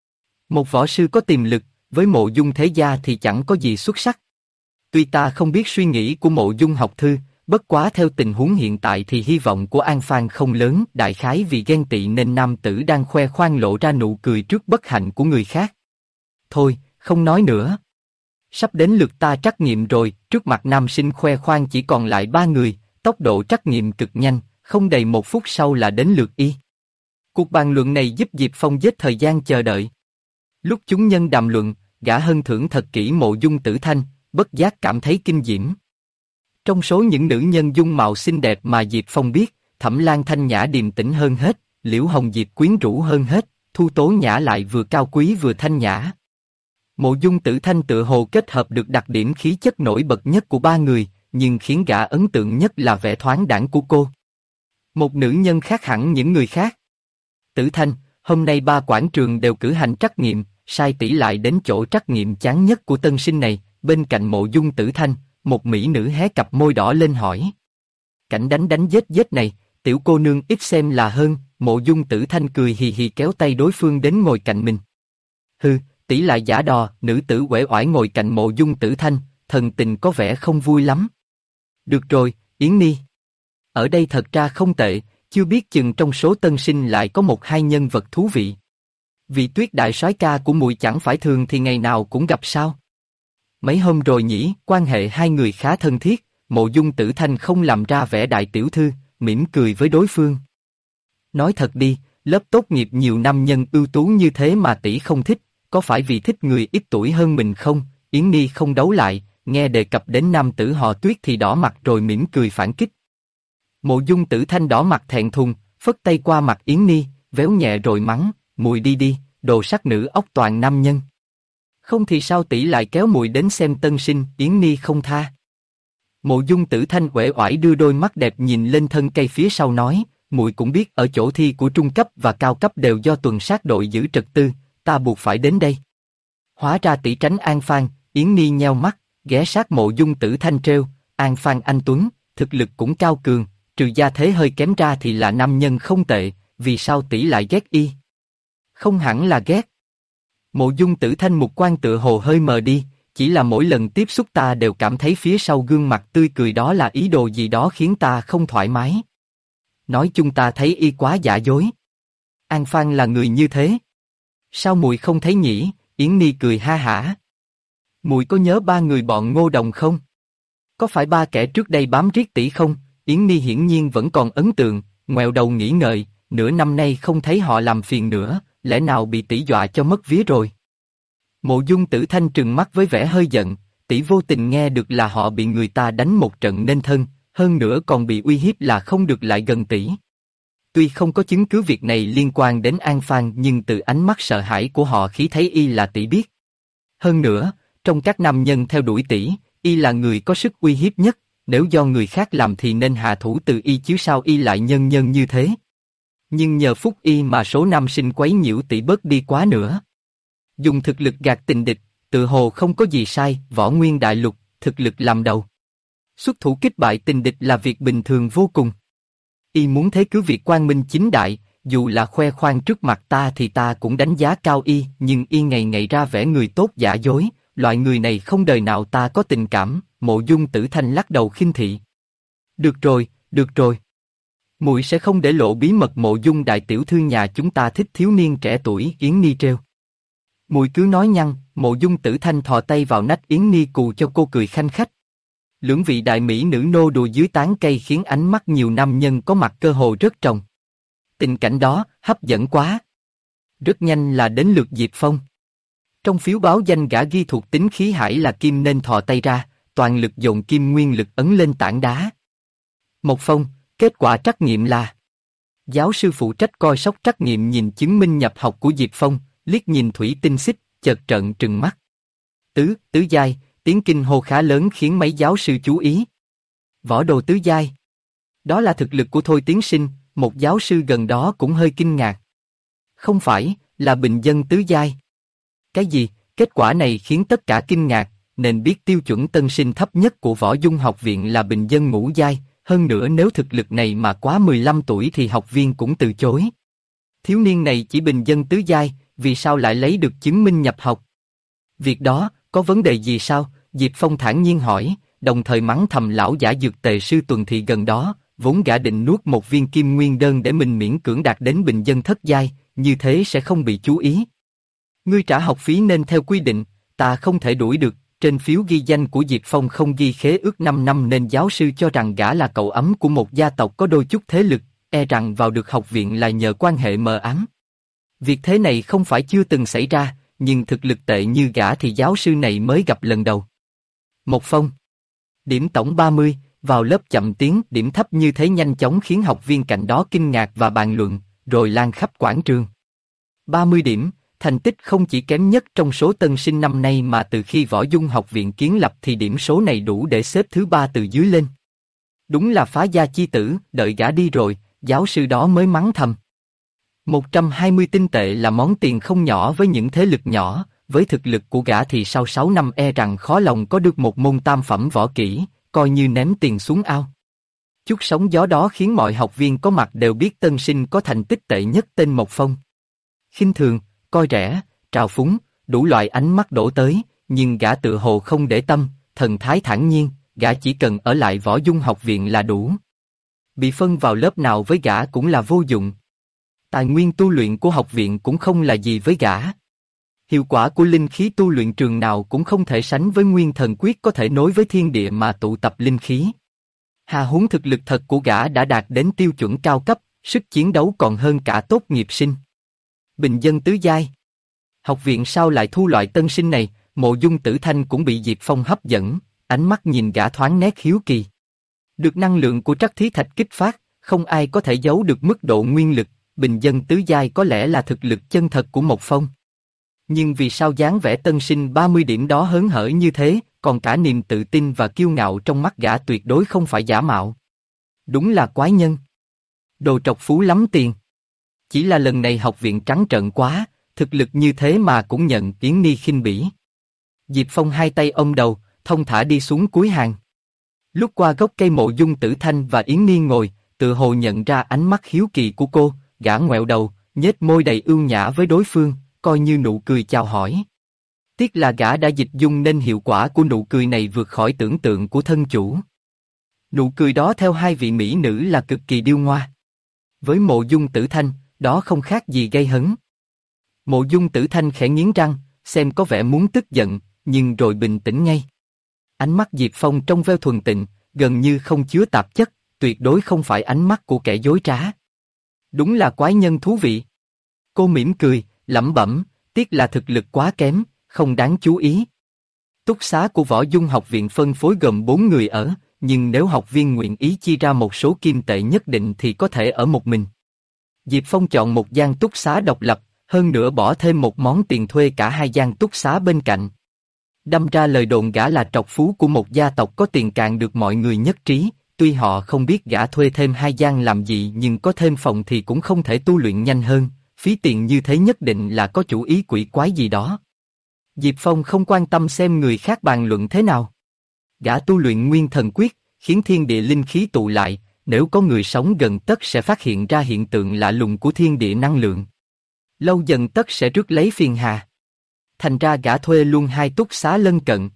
Một võ sư có tiềm lực, với Mộ Dung Thế Gia thì chẳng có gì xuất sắc. Tuy ta không biết suy nghĩ của Mộ Dung học thư, bất quá theo tình huống hiện tại thì hy vọng của An Phan không lớn, đại khái vì ghen tị nên nam tử đang khoe khoang lộ ra nụ cười trước bất hạnh của người khác. Thôi, không nói nữa. Sắp đến lượt ta trắc nghiệm rồi, trước mặt nam sinh khoe khoang chỉ còn lại 3 người, tốc độ trắc nghiệm cực nhanh, không đầy 1 phút sau là đến lượt y. Cuộc bàn luận này giúp Diệp Phong giết thời gian chờ đợi. Lúc chúng nhân đàm luận, gã hân thưởng thật kỹ Mộ Dung Tử Thanh, bất giác cảm thấy kinh diễm. Trong số những nữ nhân dung mạo xinh đẹp mà Diệp Phong biết, Thẩm Lan thanh nhã điềm tĩnh hơn hết, Liễu Hồng Diệp quyến rũ hơn hết, Thu Tố Nhã lại vừa cao quý vừa thanh nhã. Mộ Dung Tử Thanh tựa hồ kết hợp được đặc điểm khí chất nổi bật nhất của 3 người, nhưng khiến gã ấn tượng nhất là vẻ thoáng đãng của cô. Một nữ nhân khác hẳn những người khác. Tử Thanh, hôm nay 3 quảng trường đều cử hành trắc nghiệm, sai tỷ lại đến chỗ trắc nghiệm chán nhất của tân sinh này, bên cạnh Mộ Dung Tử Thanh, một mỹ nữ hé cặp môi đỏ lên hỏi. Cảnh đánh đánh giết giết này, tiểu cô nương ít xem là hơn, Mộ Dung Tử Thanh cười hì hì kéo tay đối phương đến ngồi cạnh mình. Hừ, tỷ lại giả đò, nữ tử uể oải ngồi cạnh Mộ Dung Tử Thanh, thần tình có vẻ không vui lắm. Được rồi, Yến Ni. Ở đây thật ra không tệ, chưa biết chừng trong số tân sinh lại có 1-2 nhân vật thú vị. Vị Tuyết đại soái ca của muội chẳng phải thường thì ngày nào cũng gặp sao? Mấy hôm rồi nhỉ, quan hệ hai người khá thân thiết, Mộ Dung Tử Thanh không làm ra vẻ đại tiểu thư, mỉm cười với đối phương. Nói thật đi, lớp tốt nghiệp nhiều nam nhân ưu tú như thế mà tỷ không thích, có phải vì thích người ít tuổi hơn mình không? Yến Nhi không đấu lại, nghe đề cập đến nam tử họ Tuyết thì đỏ mặt rồi mỉm cười phản kích. Mộ Dung Tử Thanh đỏ mặt thẹn thùng, phất tay qua mặt Yến Nhi, véo nhẹ rồi mắng, muội đi đi, đồ sắc nữ ốc toàn nam nhân. Không thì sao tỷ lại kéo muội đến xem tân sinh? Yến Nhi không tha. Mộ Dung Tử Thanh uể oải đưa đôi mắt đẹp nhìn lên thân cây phía sau nói, muội cũng biết ở chỗ thi của trung cấp và cao cấp đều do tuần sát đội giữ trật tự, ta buộc phải đến đây. Hóa ra tỷ tránh An Phan. Yến Nhi nheo mắt, ghé sát Mộ Dung Tử Thanh trêu, An Phan anh tuấn, thực lực cũng cao cường, trừ gia thế hơi kém ra thì là nam nhân không tệ, vì sao tỷ lại ghét y? Không hẳn là ghét. Mộ Dung Tử Thanh mục quan tựa hồ hơi mờ đi, chỉ là mỗi lần tiếp xúc ta đều cảm thấy phía sau gương mặt tươi cười đó là ý đồ gì đó khiến ta không thoải mái. Nói chung ta thấy y quá giả dối. An Phan là người như thế. Sao muội không thấy nhỉ? Yến Nhi cười ha hả. Muội có nhớ ba người bọn Ngô Đồng không? Có phải ba kẻ trước đây bám riết tỷ không? Yến Nhi hiển nhiên vẫn còn ấn tượng, ngoẹo đầu nghĩ ngợi, nửa năm nay không thấy họ làm phiền nữa, lẽ nào bị tỷ dọa cho mất vía rồi? Mộ Dung Tử Thanh trừng mắt với vẻ hơi giận, tỷ vô tình nghe được là họ bị người ta đánh một trận nên thân, hơn nữa còn bị uy hiếp là không được lại gần tỷ. Tuy không có chứng cứ việc này liên quan đến An Phan nhưng từ ánh mắt sợ hãi của họ khi thấy y là tỷ biết. Hơn nữa, trong các nam nhân theo đuổi tỷ, y là người có sức uy hiếp nhất, nếu do người khác làm thì nên hạ thủ từ y chứ sao y lại nhân như thế. Nhưng nhờ phúc y mà số nam sinh quấy nhiễu tỷ bớt đi quá nữa. Dùng thực lực gạt tình địch, tự hồ không có gì sai, võ nguyên đại lục, thực lực làm đầu. Xuất thủ kích bại tình địch là việc bình thường vô cùng. Y muốn thế cứ việc quang minh chính đại, dù là khoe khoang trước mặt ta thì ta cũng đánh giá cao y, nhưng y ngày ngày ra vẻ người tốt giả dối, loại người này không đời nào ta có tình cảm. Mộ Dung Tử Thanh lắc đầu khinh thị. Được rồi, được rồi. Muội sẽ không để lộ bí mật Mộ Dung đại tiểu thư nhà chúng ta thích thiếu niên trẻ tuổi. Yến Nhi trêu. Muội cứ nói nhăng. Mộ Dung Tử Thanh thò tay vào nách Yến Nhi cù cho cô cười khanh khách. Lưỡng vị đại mỹ nữ nô đùa dưới tán cây khiến ánh mắt nhiều nam nhân có mặt cơ hồ rất trồng. Tình cảnh đó hấp dẫn quá. Rất nhanh là đến lượt Diệp Phong. Trong phiếu báo danh gã ghi thuộc tính khí hải là kim nên thò tay ra, toàn lực dồn kim nguyên lực ấn lên tảng đá. Một Phong, kết quả trắc nghiệm là. Giáo sư phụ trách coi sóc trắc nghiệm nhìn chứng minh nhập học của Diệp Phong, liếc nhìn thủy tinh xích, chợt trợn trừng mắt. Tứ giai, tiếng kinh hô khá lớn khiến mấy giáo sư chú ý. Võ đồ tứ giai. Đó là thực lực của Thôi Tiến Sinh, một giáo sư gần đó cũng hơi kinh ngạc. Không phải, là bình dân tứ giai. Cái gì? Kết quả này khiến tất cả kinh ngạc, nên biết tiêu chuẩn tân sinh thấp nhất của Võ Dung học viện là bình dân ngũ giai, hơn nữa nếu thực lực này mà quá 15 tuổi thì học viên cũng từ chối. Thiếu niên này chỉ bình dân tứ giai, vì sao lại lấy được chứng minh nhập học? Việc đó, có vấn đề gì sao? Diệp Phong thản nhiên hỏi, đồng thời mắng thầm lão giả dược tề sư Tuần Thị gần đó, vốn gã định nuốt một viên kim nguyên đơn để mình miễn cưỡng đạt đến bình dân thất giai, như thế sẽ không bị chú ý. Ngươi trả học phí nên theo quy định, ta không thể đuổi được. Trên phiếu ghi danh của Diệp Phong không ghi khế ước 5 năm nên giáo sư cho rằng gã là cậu ấm của một gia tộc có đôi chút thế lực, e rằng vào được học viện là nhờ quan hệ mờ ám. Việc thế này không phải chưa từng xảy ra, nhưng thực lực tệ như gã thì giáo sư này mới gặp lần đầu. Một Phong. Điểm tổng 30, vào lớp chậm tiến, điểm thấp như thế nhanh chóng khiến học viên cạnh đó kinh ngạc và bàn luận, rồi lan khắp quảng trường. 30 điểm, thành tích không chỉ kém nhất trong số tân sinh năm nay mà từ khi Võ Dung học viện kiến lập thì điểm số này đủ để xếp thứ 3 từ dưới lên. Đúng là phá gia chi tử, đợi gã đi rồi, giáo sư đó mới mắng thầm. 120 tinh tệ là món tiền không nhỏ với những thế lực nhỏ, với thực lực của gã thì sau 6 năm e rằng khó lòng có được một môn tam phẩm võ kỹ, coi như ném tiền xuống ao. Chút sóng gió đó khiến mọi học viên có mặt đều biết tân sinh có thành tích tệ nhất tên Một Phong. Khinh thường, coi rẻ, trào phúng, đủ loại ánh mắt đổ tới, nhưng gã tự hồ không để tâm, thần thái thản nhiên, gã chỉ cần ở lại Võ Dung học viện là đủ. Bị phân vào lớp nào với gã cũng là vô dụng. Tài nguyên tu luyện của học viện cũng không là gì với gã. Hiệu quả của linh khí tu luyện trường nào cũng không thể sánh với nguyên thần quyết có thể nối với thiên địa mà tụ tập linh khí. Hà huống thực lực thật của gã đã đạt đến tiêu chuẩn cao cấp, sức chiến đấu còn hơn cả tốt nghiệp sinh. Bình dân tứ giai. Học viện sao lại thu loại tân sinh này? Mộ Dung Tử Thanh cũng bị Diệp Phong hấp dẫn, ánh mắt nhìn gã thoáng nét hiếu kỳ. Được năng lượng của trắc thí thạch kích phát, không ai có thể giấu được mức độ nguyên lực, bình dân tứ giai có lẽ là thực lực chân thật của Mộc Phong. Nhưng vì sao dáng vẻ tân sinh 30 điểm đó hớn hở như thế, còn cả niềm tự tin và kiêu ngạo trong mắt gã tuyệt đối không phải giả mạo. Đúng là quái nhân. Đồ trọc phú lắm tiền. Chỉ là lần này học viện trắng trợn quá, thực lực như thế mà cũng nhận Yến Ni khinh bỉ. Diệp Phong hai tay ôm đầu, thông thả đi xuống cuối hàng. Lúc qua gốc cây Mộ Dung Tử Thanh và Yến Ni ngồi, tự hồ nhận ra ánh mắt hiếu kỳ của cô, gã ngoẹo đầu, nhếch môi đầy ưu nhã với đối phương, coi như nụ cười chào hỏi. Tiếc là gã đã dịch dung nên hiệu quả của nụ cười này vượt khỏi tưởng tượng của thân chủ. Nụ cười đó theo hai vị mỹ nữ là cực kỳ điêu ngoa. Với Mộ Dung Tử Thanh, đó không khác gì gây hấn. Mộ Dung Tử Thanh khẽ nghiến răng, xem có vẻ muốn tức giận, nhưng rồi bình tĩnh ngay. Ánh mắt Diệp Phong trong veo thuần tịnh, gần như không chứa tạp chất, tuyệt đối không phải ánh mắt của kẻ dối trá. Đúng là quái nhân thú vị. Cô mỉm cười, lẩm bẩm, tiếc là thực lực quá kém, không đáng chú ý. Túc xá của Võ Dung học viện phân phối gồm 4 người ở, nhưng nếu học viên nguyện ý chi ra một số kim tệ nhất định thì có thể ở một mình. Diệp Phong chọn một gian túc xá độc lập, hơn nữa bỏ thêm một món tiền thuê cả hai gian túc xá bên cạnh. Đâm ra lời đồn gã là trọc phú của một gia tộc có tiền càn được mọi người nhất trí, tuy họ không biết gã thuê thêm hai gian làm gì nhưng có thêm phòng thì cũng không thể tu luyện nhanh hơn, phí tiền như thế nhất định là có chủ ý quỷ quái gì đó. Diệp Phong không quan tâm xem người khác bàn luận thế nào. Gã tu luyện nguyên thần quyết, khiến thiên địa linh khí tụ lại, nếu có người sống gần tất sẽ phát hiện ra hiện tượng lạ lùng của thiên địa năng lượng. Lâu dần tất sẽ rước lấy phiền hà. Thành ra gã thuê luôn hai túc xá lân cận.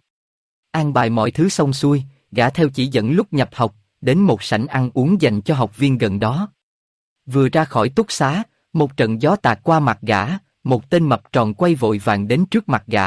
An bài mọi thứ xong xuôi, gã theo chỉ dẫn lúc nhập học, đến một sảnh ăn uống dành cho học viên gần đó. Vừa ra khỏi túc xá, một trận gió tạt qua mặt gã, một tên mập tròn quay vội vàng đến trước mặt gã.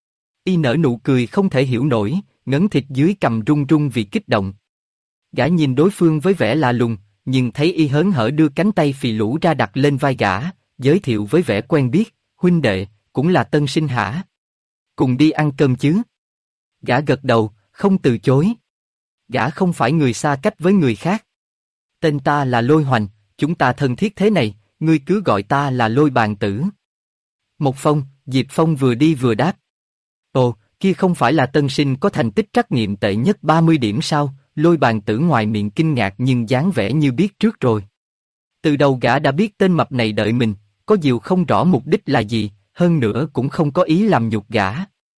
Y nở nụ cười không thể hiểu nổi, ngấn thịt dưới cằm run run vì kích động. Gã nhìn đối phương với vẻ lạ lùng, nhưng thấy y hớn hở đưa cánh tay phì lũ ra đặt lên vai gã, giới thiệu với vẻ quen biết, huynh đệ, cũng là tân sinh hả? Cùng đi ăn cơm chứ? Gã gật đầu, không từ chối. Gã không phải người xa cách với người khác. Tên ta là Lôi Hoành, chúng ta thân thiết thế này, ngươi cứ gọi ta là Lôi Bàn Tử. Một Phong, Diệp Phong vừa đi vừa đáp. Ồ, kia không phải là tân sinh có thành tích trắc nghiệm tệ nhất 30 điểm sao? Lôi Bàn Tử ngoài miệng kinh ngạc nhưng dáng vẻ như biết trước rồi. Từ đầu gã đã biết tên mập này đợi mình, có điều không rõ mục đích là gì, hơn nữa cũng không có ý làm nhục gã.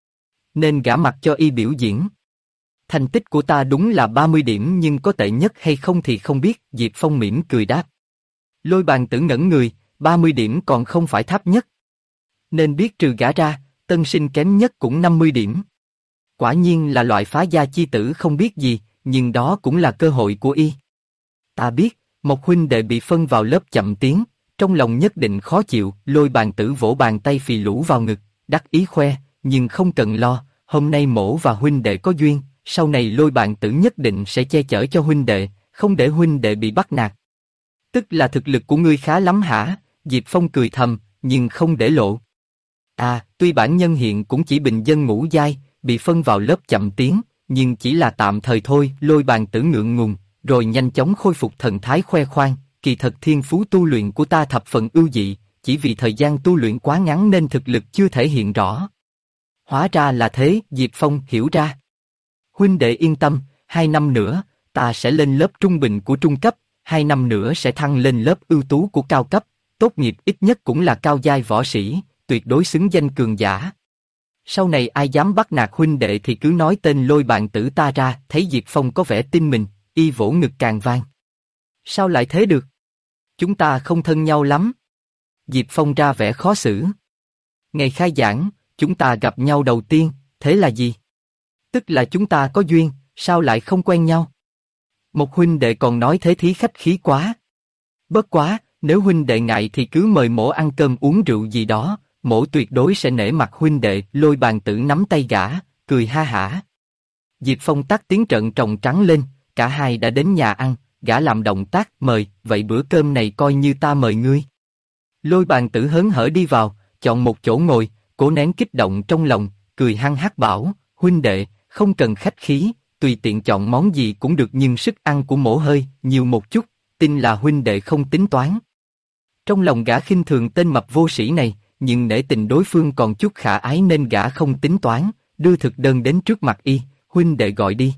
Nên gã mặc cho y biểu diễn. Thành tích của ta đúng là 30 điểm nhưng có tệ nhất hay không thì không biết, Diệp Phong mỉm cười đáp. Lôi Bàn Tử ngẩn người, 30 điểm còn không phải thấp nhất. Nên biết trừ gã ra, tân sinh kém nhất cũng 50 điểm. Quả nhiên là loại phá gia chi tử không biết gì, nhưng đó cũng là cơ hội của y. Ta biết, một huynh đệ bị phân vào lớp chậm tiến, trong lòng nhất định khó chịu. Lôi Bàn Tử vỗ bàn tay phì lũ vào ngực, đắc ý khoe, nhưng không cần lo, hôm nay mỗ và huynh đệ có duyên, sau này Lôi Bàn Tử nhất định sẽ che chở cho huynh đệ, không để huynh đệ bị bắt nạt. Tức là thực lực của ngươi khá lắm hả? Diệp Phong cười thầm, nhưng không để lộ. À, tuy bản nhân hiện cũng chỉ bình dân ngũ giai, bị phân vào lớp chậm tiến, nhưng chỉ là tạm thời thôi. Lôi Bàn Tử ngượng ngùng, rồi nhanh chóng khôi phục thần thái khoe khoang, kỳ thật thiên phú tu luyện của ta thập phần ưu dị, chỉ vì thời gian tu luyện quá ngắn nên thực lực chưa thể hiện rõ. Hóa ra là thế, Diệp Phong hiểu ra. Huynh đệ yên tâm, 2 năm nữa, ta sẽ lên lớp trung bình của trung cấp, 2 năm nữa sẽ thăng lên lớp ưu tú của cao cấp, tốt nghiệp ít nhất cũng là cao giai võ sĩ, tuyệt đối xứng danh cường giả. Sau này ai dám bắt nạt huynh đệ thì cứ nói tên Lôi Bàn Tử ta ra. Thấy Diệp Phong có vẻ tin mình, y vỗ ngực càng vang. Sao lại thế được? Chúng ta không thân nhau lắm. Diệp Phong ra vẻ khó xử. Ngày khai giảng, chúng ta gặp nhau đầu tiên, thế là gì? Tức là chúng ta có duyên, sao lại không quen nhau? Một huynh đệ còn nói thế thí khách khí quá. Bất quá, nếu huynh đệ ngại thì cứ mời mỗ ăn cơm uống rượu gì đó, mỗ tuyệt đối sẽ nể mặt huynh đệ. Lôi Bàn Tử nắm tay gã, cười ha hả. Diệp Phong tắt tiếng trợn tròng trắng lên, cả hai đã đến nhà ăn, gã làm động tác mời, vậy bữa cơm này coi như ta mời ngươi. Lôi Bàn Tử hớn hở đi vào, chọn một chỗ ngồi, cố nén kích động trong lòng, cười hăng hắc bảo, huynh đệ, không cần khách khí, tùy tiện chọn món gì cũng được nhưng sức ăn của mỗ hơi nhiều một chút, tin là huynh đệ không tính toán. Trong lòng gã khinh thường tên mập vô sĩ này, nhưng nể tình đối phương còn chút khả ái nên gã không tính toán, đưa thực đơn đến trước mặt y, huynh đệ gọi đi.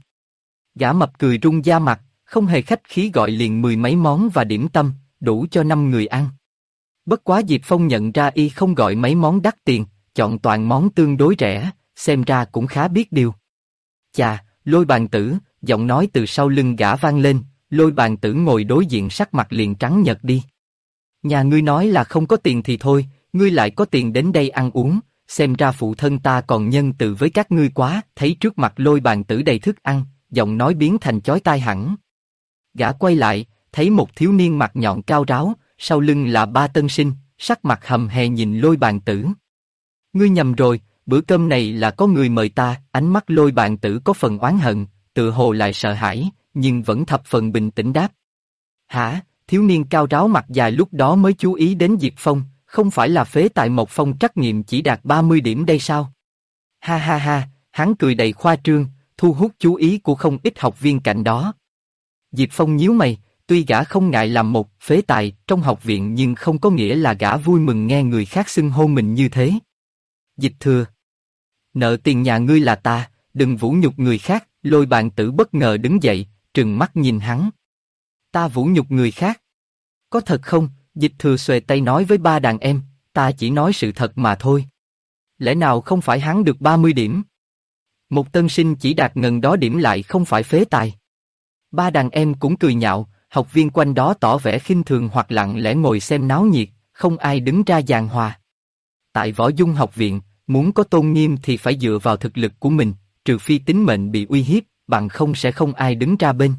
Gã mập cười rung da mặt, không hề khách khí gọi liền 10 mấy món và điểm tâm, đủ cho 5 người ăn. Bất quá Diệp Phong nhận ra y không gọi mấy món đắt tiền, chọn toàn món tương đối rẻ, xem ra cũng khá biết điều. Chà, Lôi Bàn Tử, giọng nói từ sau lưng gã vang lên, Lôi Bàn Tử ngồi đối diện sắc mặt liền trắng nhợt đi. Nhà ngươi nói là không có tiền thì thôi, ngươi lại có tiền đến đây ăn uống, xem ra phụ thân ta còn nhân từ với các ngươi quá. Thấy trước mặt Lôi Bàn Tử đầy thức ăn, giọng nói biến thành chói tai hẳn. Gã quay lại, thấy một thiếu niên mặt nhọn cao ráo, sau lưng là 3 tân sinh, sắc mặt hầm hè nhìn Lôi Bàn Tử. Ngươi nhầm rồi, bữa cơm này là có người mời ta. Ánh mắt Lôi Bàn Tử có phần oán hận, tự hồ lại sợ hãi, nhưng vẫn thập phần bình tĩnh đáp. Hả? Thiếu niên cao ráo mặt dài lúc đó mới chú ý đến Diệp Phong, không phải là phế tài Mộc Phong trắc nghiệm chỉ đạt 30 điểm đây sao? Ha ha ha, hắn cười đầy khoa trương, thu hút chú ý của không ít học viên cạnh đó. Diệp Phong nhíu mày, tuy gã không ngại làm một phế tài trong học viện nhưng không có nghĩa là gã vui mừng nghe người khác xưng hô mình như thế. Dịch Thừa, nợ tiền nhà ngươi là ta, đừng vũ nhục người khác. Lôi Bàn Tử bất ngờ đứng dậy, trừng mắt nhìn hắn. Ta vũ nhục người khác? Có thật không? Dịch Thừa xuề tay nói với 3 đàn em, ta chỉ nói sự thật mà thôi. Lẽ nào không phải hắn được 30 điểm? Một tân sinh chỉ đạt ngần đó điểm lại không phải phế tài. 3 đàn em cũng cười nhạo, học viên quanh đó tỏ vẻ khinh thường hoặc lặng lẽ ngồi xem náo nhiệt, không ai đứng ra giảng hòa. Tại Võ Dung học viện, muốn có tôn nghiêm thì phải dựa vào thực lực của mình, trừ phi tính mệnh bị uy hiếp, bằng không sẽ không ai đứng ra bên.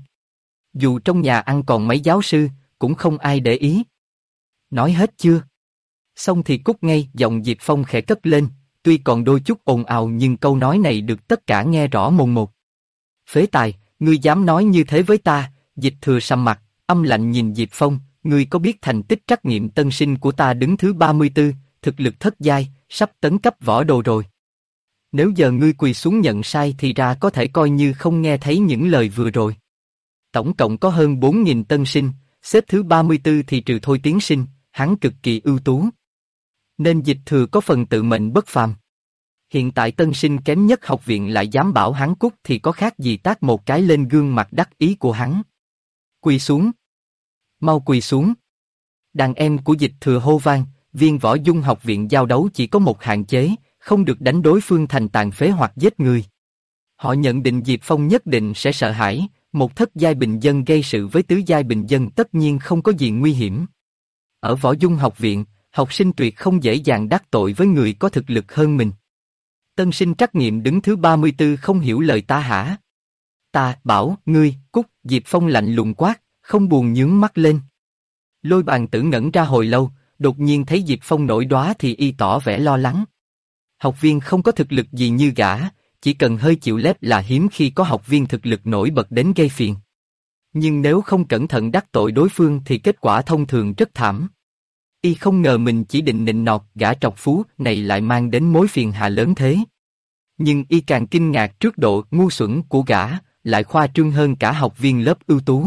Dù trong nhà ăn còn mấy giáo sư, cũng không ai để ý. Nói hết chưa? Xong thì cút ngay. Giọng Diệp Phong khẽ cất lên, tuy còn đôi chút ồn ào nhưng câu nói này được tất cả nghe rõ mồn một. Phế tài, ngươi dám nói như thế với ta? Dịch Thừa sầm mặt, âm lạnh nhìn Diệp Phong, ngươi có biết thành tích trắc nghiệm tân sinh của ta đứng thứ 34, thực lực thất giai, sắp tấn cấp võ đồ rồi. Nếu giờ ngươi quỳ xuống nhận sai thì ra có thể coi như không nghe thấy những lời vừa rồi. Tổng cộng có hơn 4.000 tân sinh, xếp thứ 34 thì trừ Thôi Tiến Sinh, hắn cực kỳ ưu tú. Nên Dịch Thừa có phần tự mệnh bất phàm. Hiện tại tân sinh kém nhất học viện lại dám bảo hắn cút thì có khác gì tát một cái lên gương mặt đắc ý của hắn. Quỳ xuống. Mau quỳ xuống. Đàn em của Dịch Thừa hô vang, Viên Võ Dung học viện giao đấu chỉ có một hạn chế, không được đánh đối phương thành tàn phế hoặc giết người. Họ nhận định Diệp Phong nhất định sẽ sợ hãi, một thất giai bình dân gây sự với tứ giai bình dân tất nhiên không có gì nguy hiểm. Ở Võ Dung học viện, học sinh tuyệt không dễ dàng đắc tội với người có thực lực hơn mình. Tân sinh trắc nghiệm đứng thứ 34 không hiểu lời ta hả? Ta bảo ngươi cút. Diệp Phong lạnh lùng quát, không buồn nhướng mắt lên. Lôi Bàn Tử ngẩn ra hồi lâu, đột nhiên thấy Diệp Phong nổi đoá thì y tỏ vẻ lo lắng. Học viên không có thực lực gì như gã, chỉ cần hơi chịu lép là hiếm khi có học viên thực lực nổi bật đến gây phiền. Nhưng nếu không cẩn thận đắc tội đối phương thì kết quả thông thường rất thảm. Y không ngờ mình chỉ định nịnh nọt gã trọc phú này lại mang đến mối phiền hà lớn thế. Nhưng y càng kinh ngạc trước độ ngu xuẩn của gã, lại khoa trương hơn cả học viên lớp ưu tú.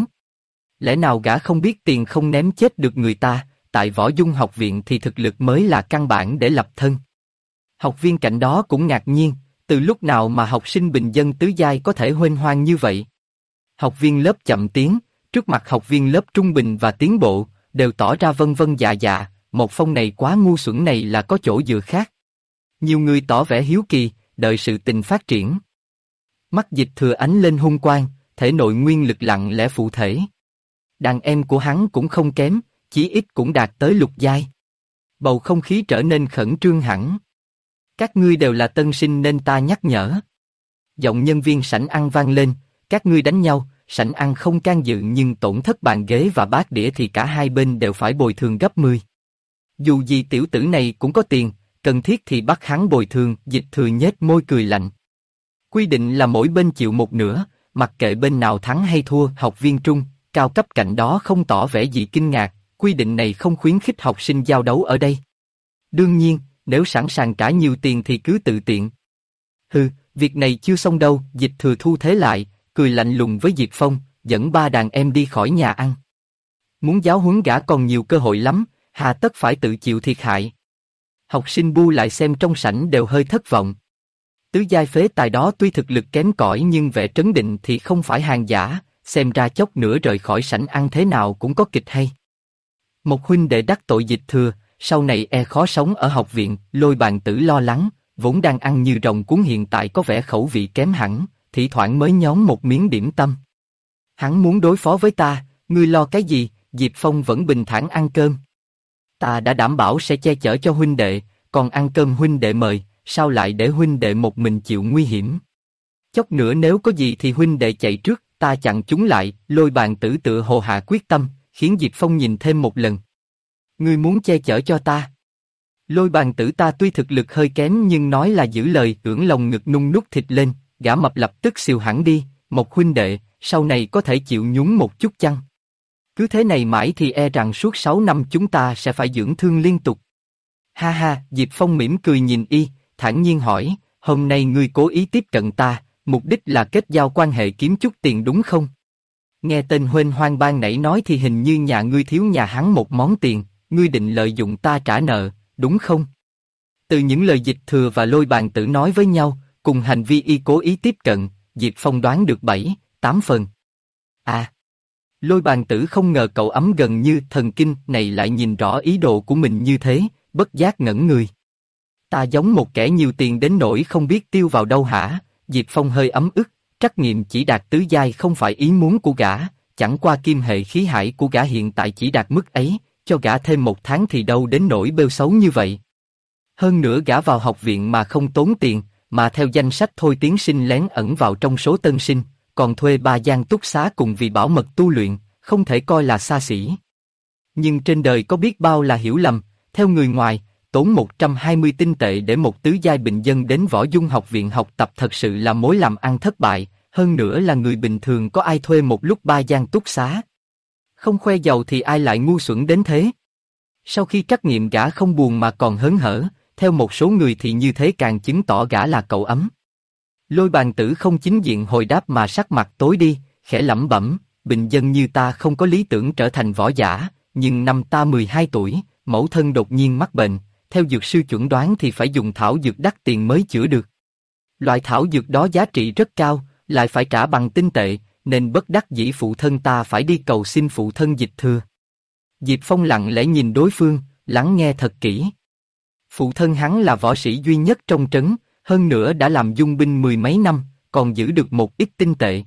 Lẽ nào gã không biết tiền không ném chết được người ta, tại Võ Dung học viện thì thực lực mới là căn bản để lập thân. Học viên cạnh đó cũng ngạc nhiên, từ lúc nào mà học sinh bình dân tứ giai có thể huênh hoang như vậy. Học viên lớp chậm tiến, trước mặt học viên lớp trung bình và tiến bộ, đều tỏ ra vân vân dạ dạ, Một Phong này quá ngu xuẩn này là có chỗ dựa khác. Nhiều người tỏ vẻ hiếu kỳ, đợi sự tình phát triển. Mắt Dịch Thừa ánh lên hung quang, thể nội nguyên lực lặng lẽ phụ thể. Đàn em của hắn cũng không kém, chí ít cũng đạt tới lục giai. Bầu không khí trở nên khẩn trương hẳn. Các ngươi đều là tân sinh nên ta nhắc nhở. Giọng nhân viên sảnh ăn vang lên, các ngươi đánh nhau, sảnh ăn không can dự nhưng tổn thất bàn ghế và bát đĩa thì cả hai bên đều phải bồi thường gấp 10. Dù gì tiểu tử này cũng có tiền, cần thiết thì bắt hắn bồi thường. Dịch Thừa nhếch môi cười lạnh. Quy định là mỗi bên chịu một nửa, mặc kệ bên nào thắng hay thua. Học viên trung, cao cấp cạnh đó không tỏ vẻ gì kinh ngạc, quy định này không khuyến khích học sinh giao đấu ở đây. Đương nhiên, nếu sẵn sàng trả nhiều tiền thì cứ tự tiện. Hừ, việc này chưa xong đâu. Dịch Thừa thu thế lại, cười lạnh lùng với Diệp Phong, dẫn ba đàn em đi khỏi nhà ăn. Muốn giáo huấn gã còn nhiều cơ hội lắm, hà tất phải tự chịu thiệt hại. Học sinh bu lại xem trong sảnh đều hơi thất vọng. Tứ giai phế tài đó tuy thực lực kém cỏi nhưng vẻ trấn định thì không phải hàng giả, xem ra chốc nữa rời khỏi sảnh ăn thế nào cũng có kịch hay. Một huynh đệ đắc tội Dịch Thừa, sau này e khó sống ở học viện. Lôi Bàn Tử lo lắng, vốn đang ăn như rồng cuốn hiện tại có vẻ khẩu vị kém hẳn, thi thoảng mới nhón một miếng điểm tâm. Hắn muốn đối phó với ta, ngươi lo cái gì? Diệp Phong vẫn bình thản ăn cơm. Ta đã đảm bảo sẽ che chở cho huynh đệ, còn ăn cơm huynh đệ mời, sao lại để huynh đệ một mình chịu nguy hiểm? Chốc nữa nếu có gì thì huynh đệ chạy trước, ta chặn chúng lại. Lôi Bàn Tử tựa hồ hạ quyết tâm, khiến Diệp Phong nhìn thêm một lần. Ngươi muốn che chở cho ta? Lôi Bàn Tử ta tuy thực lực hơi kém nhưng nói là giữ lời, ưỡn lồng ngực nung nút thịt lên, gã mập lập tức xìu hẳn đi. Một huynh đệ, sau này có thể chịu nhún một chút chăng? Cứ thế này mãi thì e rằng suốt 6 năm chúng ta sẽ phải dưỡng thương liên tục. Ha ha, Diệp Phong mỉm cười nhìn y, thản nhiên hỏi, hôm nay ngươi cố ý tiếp cận ta, mục đích là kết giao quan hệ kiếm chút tiền đúng không? Nghe tên huênh hoang ban nãy nói thì hình như nhà ngươi thiếu nhà hắn một món tiền, ngươi định lợi dụng ta trả nợ, đúng không? Từ những lời Dịch Thừa và Lôi Bàn Tử nói với nhau, cùng hành vi y cố ý tiếp cận, Diệp Phong đoán được 7, 8 phần. À! Lôi Bàn Tử không ngờ cậu ấm gần như thần kinh này lại nhìn rõ ý đồ của mình như thế, bất giác ngẩn người. Ta giống một kẻ nhiều tiền đến nỗi không biết tiêu vào đâu hả? Diệp Phong hơi ấm ức, trắc nghiệm chỉ đạt tứ giai không phải ý muốn của gã, chẳng qua kim hệ khí hải của gã hiện tại chỉ đạt mức ấy, cho gã thêm 1 tháng thì đâu đến nỗi bêu xấu như vậy. Hơn nữa gã vào học viện mà không tốn tiền, mà theo danh sách thôi tiến sinh lén ẩn vào trong số tân sinh, còn thuê 3 gian túc xá cùng vì bảo mật tu luyện, không thể coi là xa xỉ. Nhưng trên đời có biết bao là hiểu lầm, theo người ngoài, tốn 120 tinh tệ để một tứ giai bình dân đến Võ Dung học viện học tập thật sự là mối làm ăn thất bại, hơn nữa là người bình thường có ai thuê một lúc 3 gian túc xá. Không khoe giàu thì ai lại ngu xuẩn đến thế. Sau khi trắc nghiệm gã không buồn mà còn hớn hở, theo một số người thì như thế càng chứng tỏ gã là cậu ấm. Lôi Bàn Tử không chính diện hồi đáp mà sắc mặt tối đi, khẽ lẩm bẩm, bình dân như ta không có lý tưởng trở thành võ giả, nhưng năm ta 12 tuổi, mẫu thân đột nhiên mắc bệnh, theo dược sư chuẩn đoán thì phải dùng thảo dược đắt tiền mới chữa được. Loại thảo dược đó giá trị rất cao, lại phải trả bằng tinh tệ, nên bất đắc dĩ phụ thân ta phải đi cầu xin phụ thân Dịch Thừa. Diệp Phong lặng lẽ nhìn đối phương, lắng nghe thật kỹ. Phụ thân hắn là võ sĩ duy nhất trong trấn, hơn nữa đã làm dung binh 10 mấy năm, còn giữ được một ít tinh tệ.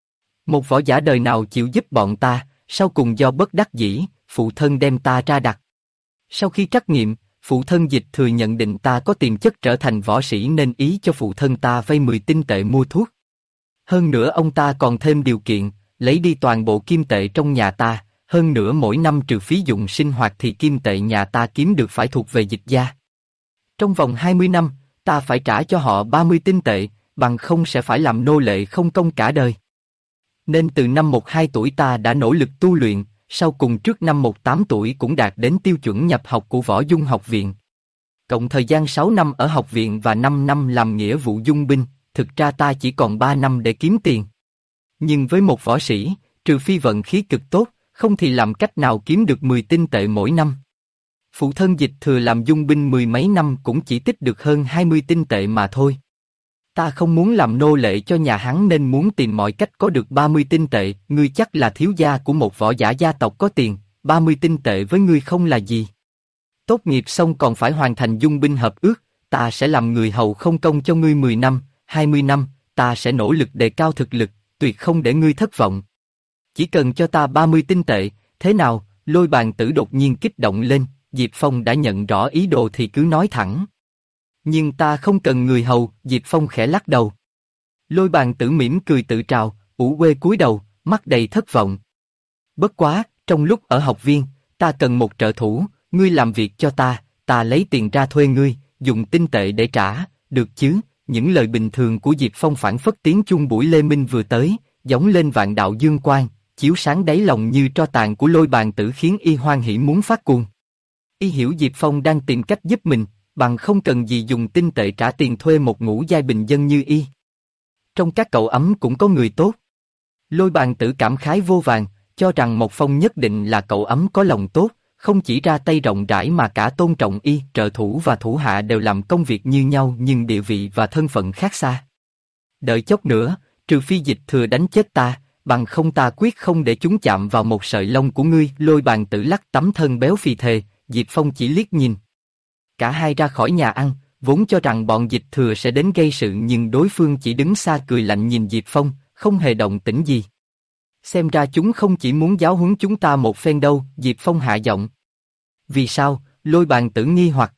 Một võ giả đời nào chịu giúp bọn ta, sau cùng do bất đắc dĩ, phụ thân đem ta ra đặt. Sau khi trắc nghiệm, phụ thân Dịch Thừa nhận định ta có tiềm chất trở thành võ sĩ nên ý cho phụ thân ta vay 10 tinh tệ mua thuốc. Hơn nữa ông ta còn thêm điều kiện, lấy đi toàn bộ kim tệ trong nhà ta, hơn nữa mỗi năm trừ phí dụng sinh hoạt thì kim tệ nhà ta kiếm được phải thuộc về Dịch gia. Trong vòng 20 năm, ta phải trả cho họ 30 tinh tệ, bằng không sẽ phải làm nô lệ không công cả đời. Nên từ năm 1-2 tuổi ta đã nỗ lực tu luyện, sau cùng trước năm 1-8 tuổi cũng đạt đến tiêu chuẩn nhập học của Võ Dung học viện. Cộng thời gian 6 năm ở học viện và 5 năm làm nghĩa vụ dung binh, thực ra ta chỉ còn 3 năm để kiếm tiền. Nhưng với một võ sĩ, trừ phi vận khí cực tốt, không thì làm cách nào kiếm được 10 tinh tệ mỗi năm. Phụ thân Dịch Thừa làm dung binh 10 mấy năm cũng chỉ tích được hơn 20 tinh tệ mà thôi. Ta không muốn làm nô lệ cho nhà hắn nên muốn tìm mọi cách có được 30 tinh tệ. Ngươi chắc là thiếu gia của một võ giả gia tộc có tiền, 30 tinh tệ với ngươi không là gì. Tốt nghiệp xong còn phải hoàn thành dung binh hợp ước, ta sẽ làm người hầu không công cho ngươi 10 năm, 20 năm, ta sẽ nỗ lực đề cao thực lực, tuyệt không để ngươi thất vọng. Chỉ cần cho ta 30 tinh tệ, thế nào? Lôi Bàn Tử đột nhiên kích động lên, Diệp Phong đã nhận rõ ý đồ thì cứ nói thẳng. Nhưng ta không cần người hầu, Diệp Phong khẽ lắc đầu. Lôi Bàn Tử mỉm cười tự trào, ủ quê cúi đầu, mắt đầy thất vọng. Bất quá, trong lúc ở học viên, ta cần một trợ thủ, ngươi làm việc cho ta lấy tiền ra thuê ngươi, dùng tinh tệ để trả, được chứ? Những lời bình thường của Diệp Phong phảng phất tiếng chuông buổi lê minh vừa tới, giống lên vạn đạo dương quang, chiếu sáng đáy lòng như tro tàn của Lôi Bàn Tử khiến y hoan hỉ muốn phát cuồng. Y hiểu Diệp Phong đang tìm cách giúp mình, bằng không cần gì dùng tinh tệ trả tiền thuê một ngũ giai bình dân như y. Trong các cậu ấm cũng có người tốt. Lôi Bàn Tử cảm khái vô vàn, cho rằng Mộc Phong nhất định là cậu ấm có lòng tốt, không chỉ ra tay rộng rãi mà cả tôn trọng y, trợ thủ và thủ hạ đều làm công việc như nhau nhưng địa vị và thân phận khác xa. Đợi chốc nữa, trừ phi Dịch Thừa đánh chết ta, bằng không ta quyết không để chúng chạm vào một sợi lông của ngươi. Lôi Bàn Tử lắc tấm thân béo phì thề, Diệp Phong chỉ liếc nhìn. Cả hai ra khỏi nhà ăn, vốn cho rằng bọn Dịch Thừa sẽ đến gây sự nhưng đối phương chỉ đứng xa cười lạnh nhìn Diệp Phong, không hề động tĩnh gì. Xem ra chúng không chỉ muốn giáo huấn chúng ta một phen đâu, Diệp Phong hạ giọng. Vì sao? Lôi Bàn Tử nghi hoặc.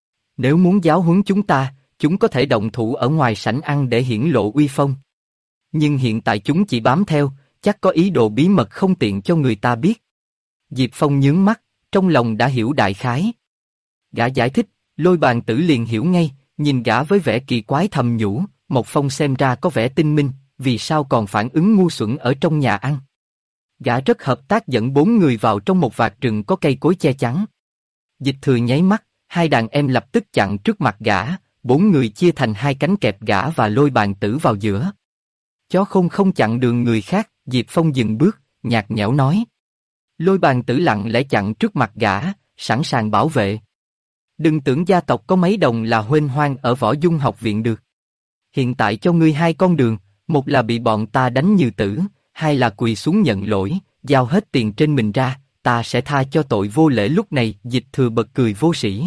Nếu muốn giáo huấn chúng có thể động thủ ở ngoài sảnh ăn để hiển lộ uy phong. Nhưng hiện tại chúng chỉ bám theo, chắc có ý đồ bí mật không tiện cho người ta biết. Diệp Phong nhướng mắt, trong lòng đã hiểu đại khái. Gã giải thích, Lôi Bàn Tử liền hiểu ngay, nhìn gã với vẻ kỳ quái thầm nhủ, Mộc Phong xem ra có vẻ tinh minh, vì sao còn phản ứng ngu xuẩn ở trong nhà ăn. Gã rất hợp tác dẫn 4 người vào trong một vạt rừng có cây cối che chắn. Dịch Thừa nháy mắt, hai đàn em lập tức chặn trước mặt gã, 4 người chia thành hai cánh kẹp gã và Lôi Bàn Tử vào giữa. Chó khôn không chặn đường người khác, Diệp Phong dừng bước, nhạt nhẽo nói. Lôi Bàn Tử lặng lẽ chặn trước mặt gã, sẵn sàng bảo vệ. Đừng tưởng gia tộc có mấy đồng là huênh hoang ở Võ Dung học viện được. Hiện tại cho ngươi hai con đường, một là bị bọn ta đánh như tử, hai là quỳ xuống nhận lỗi, giao hết tiền trên mình ra, ta sẽ tha cho tội vô lễ. Lúc này Dịch Thừa bật cười vô sĩ.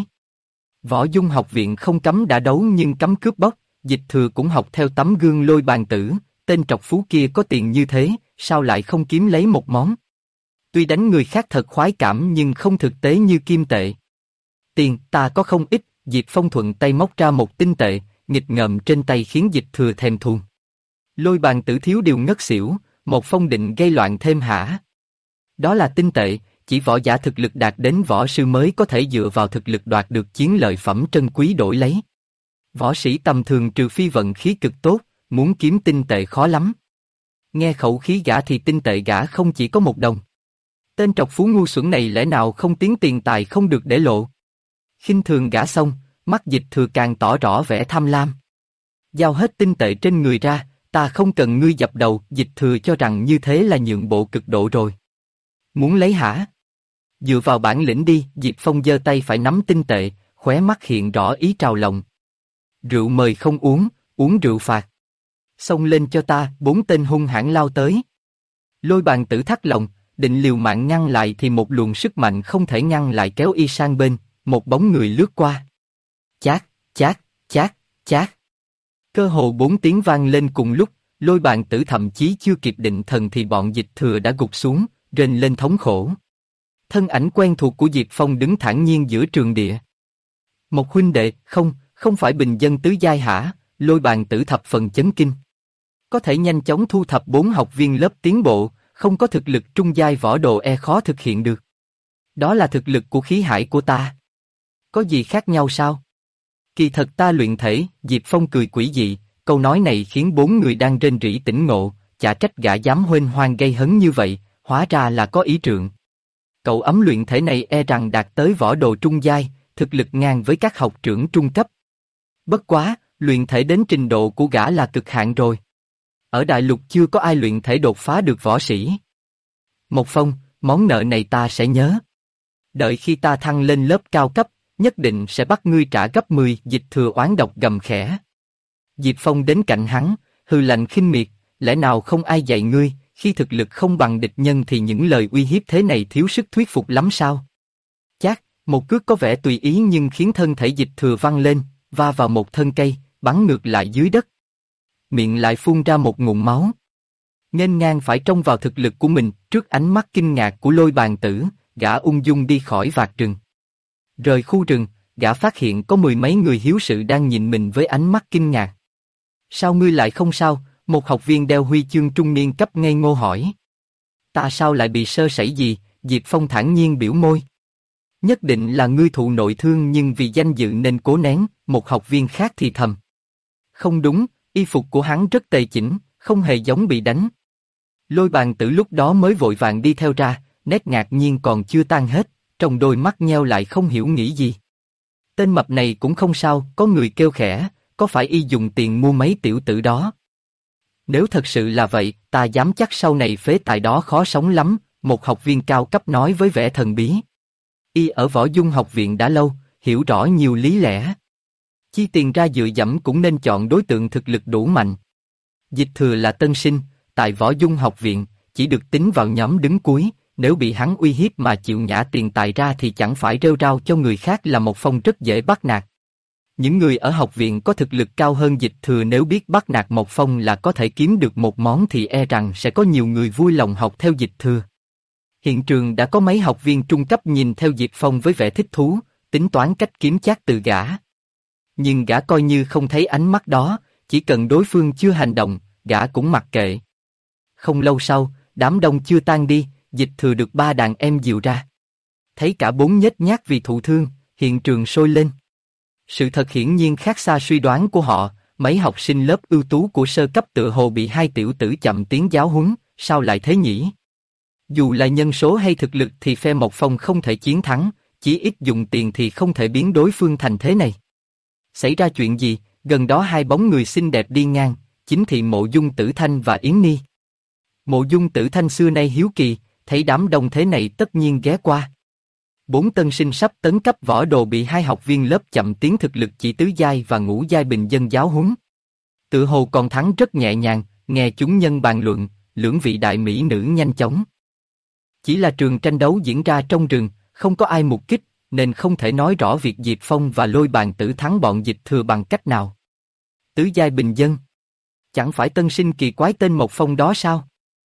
Võ Dung học viện không cấm đã đấu nhưng cấm cướp bóc, Dịch Thừa cũng học theo tấm gương Lôi Bàn Tử, tên trọc phú kia có tiền như thế, sao lại không kiếm lấy một món? Tuy đánh người khác thật khoái cảm nhưng không thực tế như kim tệ. Tiền ta có không ít, Diệp Phong thuận tay móc ra một tinh tệ, nghịch ngợm trên tay khiến Dịch Thừa thèm thuồng. Lôi Bàn Tử thiếu điều ngất xỉu, Một Phong định gây loạn thêm hả? Đó là tinh tệ, chỉ võ giả thực lực đạt đến võ sư mới có thể dựa vào thực lực đoạt được chiến lợi phẩm trân quý đổi lấy. Võ sĩ tầm thường trừ phi vận khí cực tốt, muốn kiếm tinh tệ khó lắm. Nghe khẩu khí gã thì tinh tệ gã không chỉ có 1 đồng. Tên trọc phú ngu xuẩn này lẽ nào không tiếng tiền tài không được để lộ? Khinh thường gã xong, mắt Dịch Thừa càng tỏ rõ vẻ tham lam. Giao hết tinh tệ trên người ra, ta không cần ngươi dập đầu. Dịch Thừa cho rằng như thế là nhượng bộ cực độ rồi. Muốn lấy hả? Dựa vào bản lĩnh đi. Diệp Phong giơ tay phải nắm tinh tệ, khóe mắt hiện rõ ý trào lòng. Rượu mời không uống, uống rượu phạt. Xông lên cho ta. 4 tên hung hãn lao tới. Lôi Bàn Tử thắt lòng, định liều mạng ngăn lại thì một luồng sức mạnh không thể ngăn lại kéo y sang bên, một bóng người lướt qua. Chát, chát, chát, chát. Cơ hồ 4 tiếng vang lên cùng lúc, Lôi Bàn Tử thậm chí chưa kịp định thần thì bọn Dịch Thừa đã gục xuống, rên lên thống khổ. Thân ảnh quen thuộc của Diệp Phong đứng thản nhiên giữa trường địa. Một huynh đệ, không phải bình dân tứ giai hả? Lôi Bàn Tử thập phần chấn kinh. Có thể nhanh chóng thu thập 4 học viên lớp tiến bộ, không có thực lực trung giai võ đồ khó thực hiện được. Đó là thực lực của khí hải của ta. Có gì khác nhau sao? Kỳ thật ta luyện thể. Diệp Phong cười quỷ dị, câu nói này khiến 4 người đang rên rỉ tỉnh ngộ, chả trách gã dám huênh hoang gây hấn như vậy, hóa ra là có ý trượng. Cậu ấm luyện thể này rằng đạt tới võ đồ trung giai, thực lực ngang với các học trưởng trung cấp. Bất quá, luyện thể đến trình độ của gã là cực hạn rồi. Ở đại lục chưa có ai luyện thể đột phá được võ sĩ. Mộc Phong, món nợ này ta sẽ nhớ. Đợi khi ta thăng lên lớp cao cấp, nhất định sẽ bắt ngươi trả gấp 10. Dịch Thừa oán độc gầm khẽ. Diệp Phong đến cạnh hắn, hừ lạnh khinh miệt, lẽ nào không ai dạy ngươi, khi thực lực không bằng địch nhân thì những lời uy hiếp thế này thiếu sức thuyết phục lắm sao? Chát, một cước có vẻ tùy ý nhưng khiến thân thể Dịch Thừa văng lên, va vào một thân cây, bắn ngược lại dưới đất. Miệng lại phun ra một ngụm máu. Nghênh ngang phải trông vào thực lực của mình, trước ánh mắt kinh ngạc của Lôi Bàn Tử, gã ung dung đi khỏi vạt rừng. Rời khu rừng, gã phát hiện có 10 mấy người hiếu sự đang nhìn mình với ánh mắt kinh ngạc. Sao ngươi lại không sao? Một học viên đeo huy chương trung niên cấp ngây ngô hỏi. Ta sao lại bị sơ sẩy gì? Diệp Phong thản nhiên biểu môi. Nhất định là ngươi thụ nội thương nhưng vì danh dự nên cố nén, một học viên khác thì thầm. Không đúng, y phục của hắn rất tề chỉnh, không hề giống bị đánh. Lôi Bàn Tử lúc đó mới vội vàng đi theo ra, nét ngạc nhiên còn chưa tan hết, trong đôi mắt nheo lại không hiểu nghĩ gì. Tên mập này cũng không sao, có người kêu khẽ, có phải y dùng tiền mua mấy tiểu tử đó? Nếu thật sự là vậy, ta dám chắc sau này phế tài đó khó sống lắm, một học viên cao cấp nói với vẻ thần bí. Y ở Võ Dung học viện đã lâu, hiểu rõ nhiều lý lẽ. Chi tiền ra dựa dẫm cũng nên chọn đối tượng thực lực đủ mạnh. Dịch Thừa là tân sinh, tại Võ Dung học viện, chỉ được tính vào nhóm đứng cuối, nếu bị hắn uy hiếp mà chịu nhả tiền tài ra thì chẳng phải rêu rao cho người khác là Một Phong rất dễ bắt nạt. Những người ở học viện có thực lực cao hơn Dịch Thừa nếu biết bắt nạt Một Phong là có thể kiếm được một món thì e rằng sẽ có nhiều người vui lòng học theo Dịch Thừa. Hiện trường đã có mấy học viên trung cấp nhìn theo Diệp Phong với vẻ thích thú, tính toán cách kiếm chác từ gã. Nhưng gã coi như không thấy ánh mắt đó, chỉ cần đối phương chưa hành động, gã cũng mặc kệ. Không lâu sau, đám đông chưa tan đi, Dịch Thừa được 3 đàn em dìu ra. Thấy cả 4 nhếch nhác vì thụ thương, hiện trường sôi lên. Sự thật hiển nhiên khác xa suy đoán của họ, mấy học sinh lớp ưu tú của sơ cấp tựa hồ bị hai tiểu tử chậm tiếng giáo huấn, sao lại thế nhỉ? Dù là nhân số hay thực lực thì phe Một Phong không thể chiến thắng, chỉ ít dùng tiền thì không thể biến đối phương thành thế này. Xảy ra chuyện gì? Gần đó hai bóng người xinh đẹp đi ngang, chính thị Mộ Dung Tử Thanh và Yến Ni. Mộ Dung Tử Thanh xưa nay hiếu kỳ, thấy đám đông thế này tất nhiên ghé qua. 4 tân sinh sắp tấn cấp võ đồ bị hai học viên lớp chậm tiến thực lực chỉ tứ giai và ngũ giai bình dân giáo huấn. Tự hồ còn thắng rất nhẹ nhàng, nghe chúng nhân bàn luận, lưỡng vị đại mỹ nữ nhanh chóng. Chỉ là trường tranh đấu diễn ra trong rừng, không có ai mục kích, nên không thể nói rõ việc Diệp Phong và Lôi Bàn Tử thắng bọn Dịch Thừa bằng cách nào. Tứ giai bình dân. Chẳng phải tân sinh kỳ quái tên Một Phong đó sao?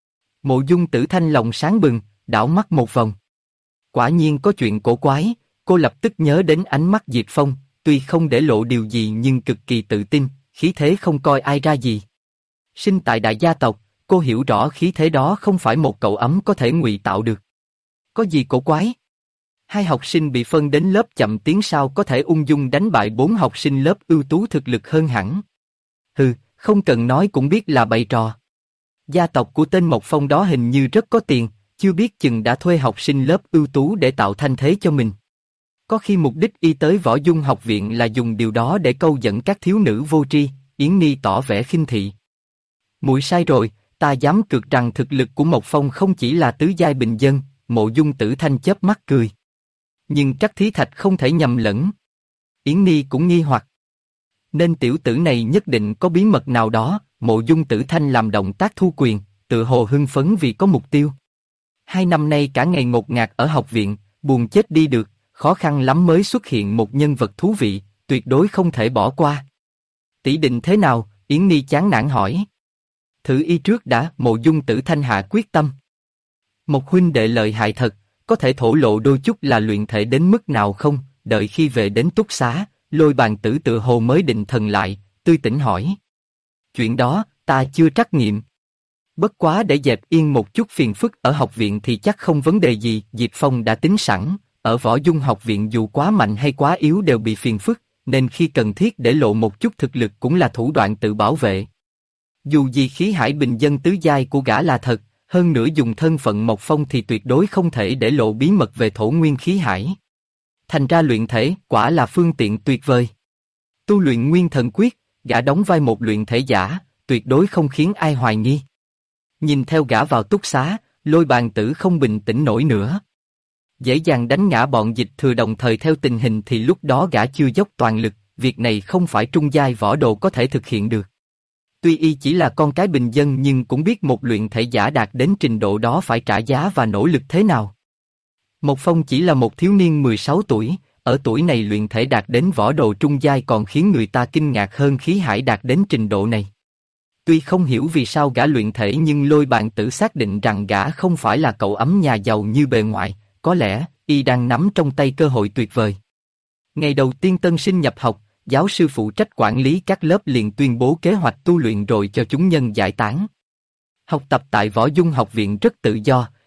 Mộ Dung Tử Thanh lòng sáng bừng, đảo mắt một vòng. Quả nhiên có chuyện cổ quái, cô lập tức nhớ đến ánh mắt Diệp Phong, tuy không để lộ điều gì nhưng cực kỳ tự tin, khí thế không coi ai ra gì. Sinh tại đại gia tộc, cô hiểu rõ khí thế đó không phải một cậu ấm có thể ngụy tạo được. Có gì cổ quái? Hai học sinh bị phân đến lớp chậm tiến sao có thể ung dung đánh bại 4 học sinh lớp ưu tú thực lực hơn hẳn. Hừ, không cần nói cũng biết là bày trò. Gia tộc của tên Một Phong đó hình như rất có tiền, chưa biết chừng đã thuê học sinh lớp ưu tú để tạo thanh thế cho mình. Có khi mục đích y tới Võ Dung học viện là dùng điều đó để câu dẫn các thiếu nữ vô tri, Yến Ni tỏ vẻ khinh thị. Muội sai rồi, ta dám cược rằng thực lực của Một Phong không chỉ là tứ giai bình dân, Mộ Dung Tử Thanh chớp mắt cười. Nhưng Trắc Thí Thạch không thể nhầm lẫn. Yến Ni cũng nghi hoặc. Nên tiểu tử này nhất định có bí mật nào đó, Mộ Dung Tử Thanh làm động tác thu quyền, tự hồ hưng phấn vì có mục tiêu. 2 năm nay cả ngày ngột ngạt ở học viện, buồn chết đi được, khó khăn lắm mới xuất hiện một nhân vật thú vị, tuyệt đối không thể bỏ qua. Tỷ định thế nào? Yến Ni chán nản hỏi. Thử y trước đã, Mộ Dung Tử Thanh hạ quyết tâm. Một huynh đệ lợi hại thật, có thể thổ lộ đôi chút là luyện thể đến mức nào không? Đợi khi về đến túc xá, Lôi Bàn Tử tựa hồ mới định thần lại, tươi tỉnh hỏi. Chuyện đó, ta chưa trắc nghiệm. Bất quá để dẹp yên một chút phiền phức ở học viện thì chắc không vấn đề gì, Diệp Phong đã tính sẵn, ở Võ Dung học viện dù quá mạnh hay quá yếu đều bị phiền phức, nên khi cần thiết để lộ một chút thực lực cũng là thủ đoạn tự bảo vệ. Dù gì khí hải bình dân tứ giai của gã là thật, hơn nữa dùng thân phận Một Phong thì tuyệt đối không thể để lộ bí mật về thổ nguyên khí hải. Thành ra luyện thể quả là phương tiện tuyệt vời. Tu luyện Nguyên Thần Quyết, gã đóng vai một luyện thể giả, tuyệt đối không khiến ai hoài nghi. Nhìn theo gã vào túc xá, Lôi Bàn Tử không bình tĩnh nổi nữa. Dễ dàng đánh ngã bọn Dịch Thừa đồng thời theo tình hình thì lúc đó gã chưa dốc toàn lực, việc này không phải trung giai võ đồ có thể thực hiện được. Tuy y chỉ là con cái bình dân nhưng cũng biết một luyện thể giả đạt đến trình độ đó phải trả giá và nỗ lực thế nào. Một Phong chỉ là một thiếu niên 16 tuổi, ở tuổi này luyện thể đạt đến võ đồ trung giai còn khiến người ta kinh ngạc hơn khí hải đạt đến trình độ này. Tuy không hiểu vì sao gã luyện thể nhưng Lôi Bàn Tử xác định rằng gã không phải là cậu ấm nhà giàu như bề ngoài, có lẽ y đang nắm trong tay cơ hội tuyệt vời. Ngày đầu tiên tân sinh nhập học, giáo sư phụ trách quản lý các lớp liền tuyên bố kế hoạch tu luyện rồi cho chúng nhân giải tán. Học tập tại Võ Dung học viện rất tự do,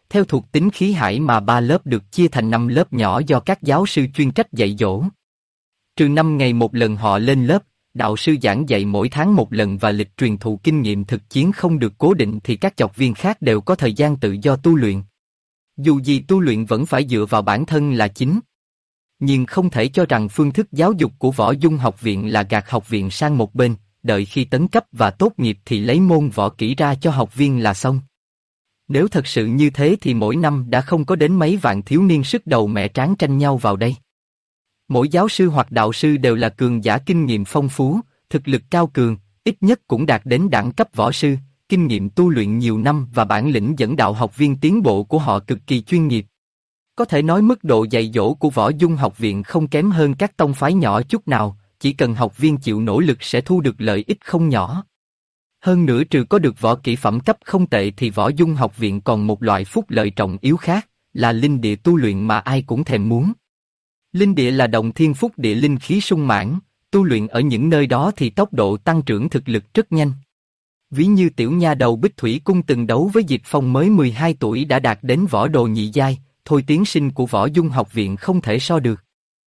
Theo thuộc tính khí hải mà 3 lớp được chia thành 5 lớp nhỏ do các giáo sư chuyên trách dạy dỗ. Trừ 5 ngày một lần họ lên lớp, đạo sư giảng dạy mỗi tháng một lần và lịch truyền thụ kinh nghiệm thực chiến không được cố định thì các học viên khác đều có thời gian tự do tu luyện. Dù gì tu luyện vẫn phải dựa vào bản thân là chính. Nhưng không thể cho rằng phương thức giáo dục của Võ Dung học viện là gạt học viện sang một bên, đợi khi tấn cấp và tốt nghiệp thì lấy môn võ kỹ ra cho học viên là xong. Nếu thật sự như thế thì mỗi năm đã không có đến mấy vạn thiếu niên sức đầu mẹ tráng tranh nhau vào đây. Mỗi giáo sư hoặc đạo sư đều là cường giả kinh nghiệm phong phú, thực lực cao cường, ít nhất cũng đạt đến đẳng cấp võ sư, kinh nghiệm tu luyện nhiều năm và bản lĩnh dẫn đạo học viên tiến bộ của họ cực kỳ chuyên nghiệp. Có thể nói mức độ dạy dỗ của Võ Dung học viện không kém hơn các tông phái nhỏ chút nào, chỉ cần học viên chịu nỗ lực sẽ thu được lợi ích không nhỏ. Hơn nữa trừ có được võ kỹ phẩm cấp không tệ thì Võ Dung học viện còn một loại phúc lợi trọng yếu khác, là linh địa tu luyện mà ai cũng thèm muốn. Linh địa là động thiên phúc địa linh khí sung mãn, tu luyện ở những nơi đó thì tốc độ tăng trưởng thực lực rất nhanh. Ví như tiểu nha đầu Bích Thủy Cung từng đấu với Diệp Phong mới 12 tuổi đã đạt đến võ đồ nhị giai, thôi tiến sinh của Võ Dung học viện không thể so được.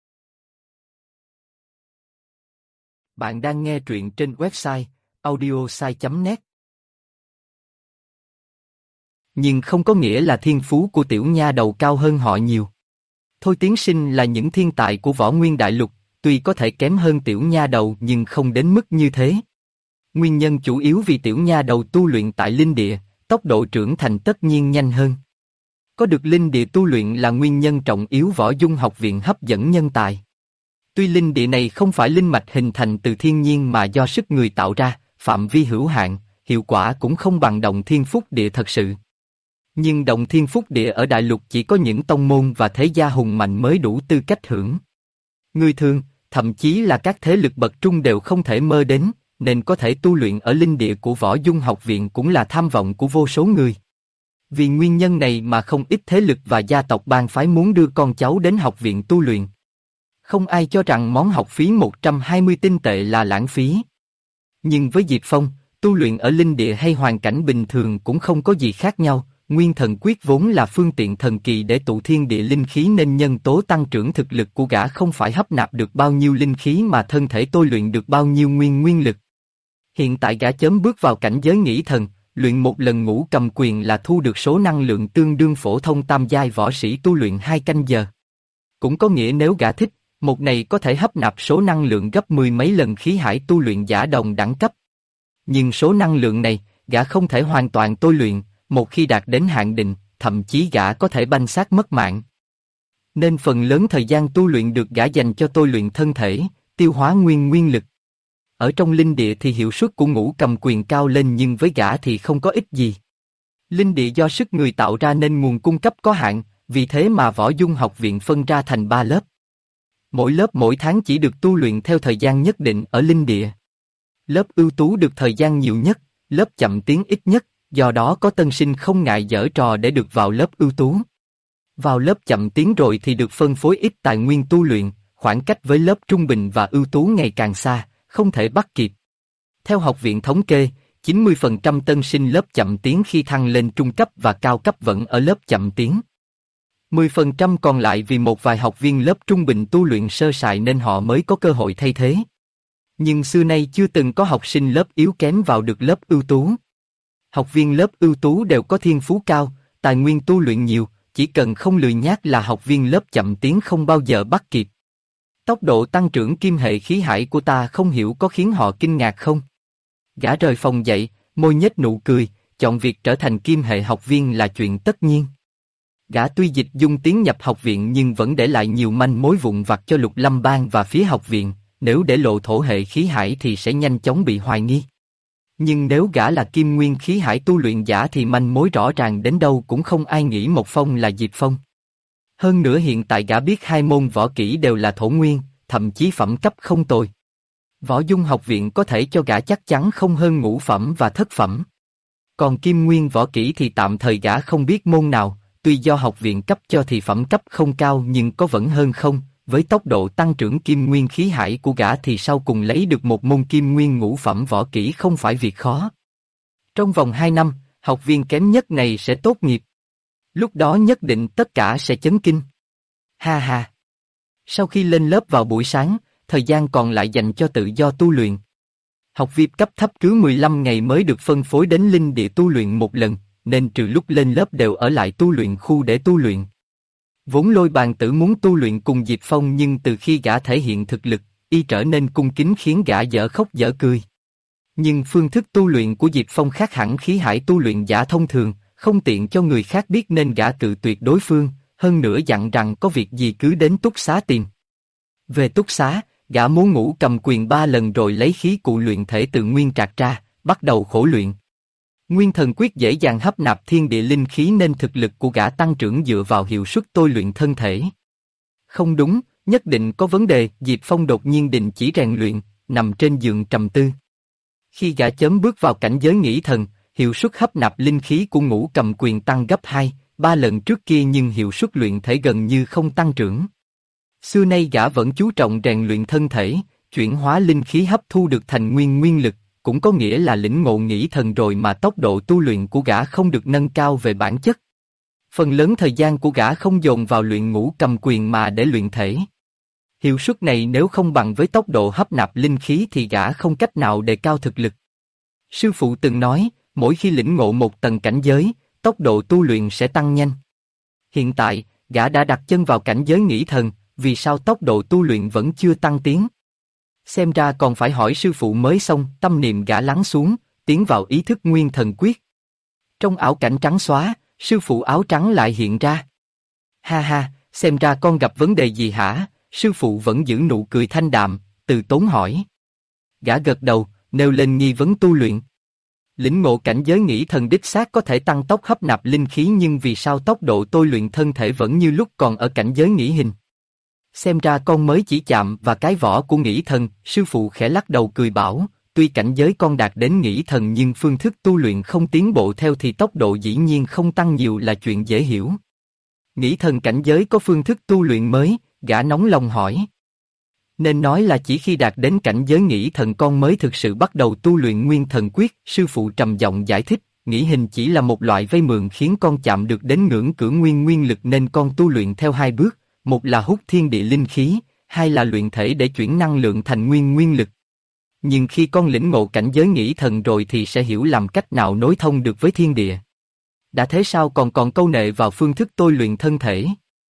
Bạn đang nghe truyện trên website audiosai.net. Nhưng không có nghĩa là thiên phú của tiểu nha đầu cao hơn họ nhiều. Thôi tiến sinh là những thiên tài của Võ Nguyên Đại Lục, tuy có thể kém hơn tiểu nha đầu nhưng không đến mức như thế. Nguyên nhân chủ yếu vì tiểu nha đầu tu luyện tại linh địa, tốc độ trưởng thành tất nhiên nhanh hơn. Có được linh địa tu luyện là nguyên nhân trọng yếu Võ Dung học viện hấp dẫn nhân tài. Tuy linh địa này không phải linh mạch hình thành từ thiên nhiên mà do sức người tạo ra, phạm vi hữu hạn, hiệu quả cũng không bằng động thiên phúc địa thật sự. Nhưng động thiên phúc địa ở đại lục chỉ có những tông môn và thế gia hùng mạnh mới đủ tư cách hưởng. Người thường, thậm chí là các thế lực bậc trung đều không thể mơ đến, nên có thể tu luyện ở linh địa của Võ Dung học viện cũng là tham vọng của vô số người. Vì nguyên nhân này mà không ít thế lực và gia tộc bang phái muốn đưa con cháu đến học viện tu luyện. Không ai cho rằng món học phí 120 tinh tệ là lãng phí. Nhưng với Diệp Phong, tu luyện ở linh địa hay hoàn cảnh bình thường cũng không có gì khác nhau. Nguyên thần quyết vốn là phương tiện thần kỳ để tụ thiên địa linh khí nên nhân tố tăng trưởng thực lực của gã không phải hấp nạp được bao nhiêu linh khí mà thân thể tôi luyện được bao nhiêu nguyên lực. Hiện tại gã chớm bước vào cảnh giới nghĩ thần, luyện một lần ngũ cầm quyền là thu được số năng lượng tương đương phổ thông tam giai võ sĩ tu luyện 2 canh giờ. Cũng có nghĩa nếu gã thích, một này có thể hấp nạp số năng lượng gấp 10 mấy lần khí hải tu luyện giả đồng đẳng cấp. Nhưng số năng lượng này, gã không thể hoàn toàn tôi luyện. Một khi đạt đến hạn định, thậm chí gã có thể banh xác mất mạng. Nên phần lớn thời gian tu luyện được gã dành cho tôi luyện thân thể, tiêu hóa nguyên lực. Ở trong linh địa thì hiệu suất của ngũ cầm quyền cao lên nhưng với gã thì không có ích gì. Linh địa do sức người tạo ra nên nguồn cung cấp có hạn, vì thế mà Võ Dung học viện phân ra thành 3 lớp. Mỗi lớp mỗi tháng chỉ được tu luyện theo thời gian nhất định ở linh địa. Lớp ưu tú được thời gian nhiều nhất, lớp chậm tiến ít nhất. Do đó có tân sinh không ngại giở trò để được vào lớp ưu tú. Vào lớp chậm tiến rồi thì được phân phối ít tài nguyên tu luyện, khoảng cách với lớp trung bình và ưu tú ngày càng xa, không thể bắt kịp. Theo học viện thống kê, 90% tân sinh lớp chậm tiến khi thăng lên trung cấp và cao cấp vẫn ở lớp chậm tiến. 10% còn lại vì một vài học viên lớp trung bình tu luyện sơ sài nên họ mới có cơ hội thay thế. Nhưng xưa nay chưa từng có học sinh lớp yếu kém vào được lớp ưu tú. Học viên lớp ưu tú đều có thiên phú cao, tài nguyên tu luyện nhiều, chỉ cần không lười nhác là học viên lớp chậm tiến không bao giờ bắt kịp. Tốc độ tăng trưởng kim hệ khí hải của ta không hiểu có khiến họ kinh ngạc không? Gã rời phòng dậy, môi nhếch nụ cười, chọn việc trở thành kim hệ học viên là chuyện tất nhiên. Gã tuy dịch dung tiến nhập học viện nhưng vẫn để lại nhiều manh mối vụn vặt cho Lục Lâm Bang và phía học viện, nếu để lộ thổ hệ khí hải thì sẽ nhanh chóng bị hoài nghi. Nhưng nếu gã là kim nguyên khí hải tu luyện giả thì manh mối rõ ràng đến đâu cũng không ai nghĩ Một Phong là Diệp Phong. Hơn nữa hiện tại gã biết 2 môn võ kỹ đều là thổ nguyên, thậm chí phẩm cấp không tồi. Võ Dung học viện có thể cho gã chắc chắn không hơn ngũ phẩm và thất phẩm. Còn kim nguyên võ kỹ thì tạm thời gã không biết môn nào, tuy do học viện cấp cho thì phẩm cấp không cao nhưng có vẫn hơn không. Với tốc độ tăng trưởng kim nguyên khí hải của gã thì sau cùng lấy được một môn kim nguyên ngũ phẩm võ kỹ không phải việc khó. Trong vòng 2 năm, học viên kém nhất này sẽ tốt nghiệp. Lúc đó nhất định tất cả sẽ chấn kinh. Ha ha. Sau khi lên lớp vào buổi sáng, thời gian còn lại dành cho tự do tu luyện. Học VIP cấp thấp cứ 15 ngày mới được phân phối đến linh địa tu luyện một lần, nên trừ lúc lên lớp đều ở lại tu luyện khu để tu luyện. Vốn Lôi Bàn Tử muốn tu luyện cùng Diệp Phong, nhưng từ khi gã thể hiện thực lực, y trở nên cung kính khiến gã dở khóc dở cười. Nhưng phương thức tu luyện của Diệp Phong khác hẳn khí hải tu luyện giả thông thường, không tiện cho người khác biết nên gã cự tuyệt đối phương, hơn nữa dặn rằng có việc gì cứ đến túc xá tìm. Về túc xá, gã muốn Ngũ Cầm Quyền 3 lần rồi lấy khí cụ luyện thể từ nguyên trạc ra, bắt đầu khổ luyện. Nguyên Thần Quyết dễ dàng hấp nạp thiên địa linh khí nên thực lực của gã tăng trưởng dựa vào hiệu suất tôi luyện thân thể. Không đúng, nhất định có vấn đề. Diệp Phong đột nhiên đình chỉ rèn luyện, nằm trên giường trầm tư. Khi gã chớm bước vào cảnh giới nghĩ thần, hiệu suất hấp nạp linh khí của Ngũ Cầm Quyền tăng gấp 2, 3 lần trước kia, nhưng hiệu suất luyện thể gần như không tăng trưởng. Xưa nay gã vẫn chú trọng rèn luyện thân thể, chuyển hóa linh khí hấp thu được thành nguyên lực, cũng có nghĩa là lĩnh ngộ nghĩ thần rồi mà tốc độ tu luyện của gã không được nâng cao về bản chất. Phần lớn thời gian của gã không dồn vào luyện Ngũ Cầm Quyền mà để luyện thể. Hiệu suất này nếu không bằng với tốc độ hấp nạp linh khí thì gã không cách nào đề cao thực lực. Sư phụ từng nói, mỗi khi lĩnh ngộ một tầng cảnh giới, tốc độ tu luyện sẽ tăng nhanh. Hiện tại, gã đã đặt chân vào cảnh giới nghĩ thần, vì sao tốc độ tu luyện vẫn chưa tăng tiến? Xem ra còn phải hỏi sư phụ mới xong. Tâm niệm gã lắng xuống, tiến vào ý thức Nguyên Thần Quyết. Trong ảo cảnh trắng xóa, sư phụ áo trắng lại hiện ra. Ha ha, xem ra con gặp vấn đề gì hả? Sư phụ vẫn giữ nụ cười thanh đạm, từ tốn hỏi. Gã gật đầu, nêu lên nghi vấn tu luyện. Lĩnh ngộ cảnh giới nghĩ thần đích xác có thể tăng tốc hấp nạp linh khí, nhưng vì sao tốc độ tôi luyện thân thể vẫn như lúc còn ở cảnh giới nghĩ hình? Xem ra con mới chỉ chạm và cái vỏ của nghĩ thần. Sư phụ khẽ lắc đầu cười bảo, tuy cảnh giới con đạt đến nghĩ thần nhưng phương thức tu luyện không tiến bộ theo thì tốc độ dĩ nhiên không tăng nhiều là chuyện dễ hiểu. Nghĩ thần cảnh giới có phương thức tu luyện mới, gã nóng lòng hỏi. Nên nói là chỉ khi đạt đến cảnh giới nghĩ thần con mới thực sự bắt đầu tu luyện Nguyên Thần Quyết. Sư phụ trầm giọng giải thích, nghĩ hình chỉ là một loại vây mượn khiến con chạm được đến ngưỡng cửa nguyên lực nên con tu luyện theo hai bước. Một là hút thiên địa linh khí, hai là luyện thể để chuyển năng lượng thành nguyên lực. Nhưng khi con lĩnh ngộ cảnh giới nghĩ thần rồi thì sẽ hiểu làm cách nào nối thông được với thiên địa. Đã thế sao còn câu nệ vào phương thức tôi luyện thân thể?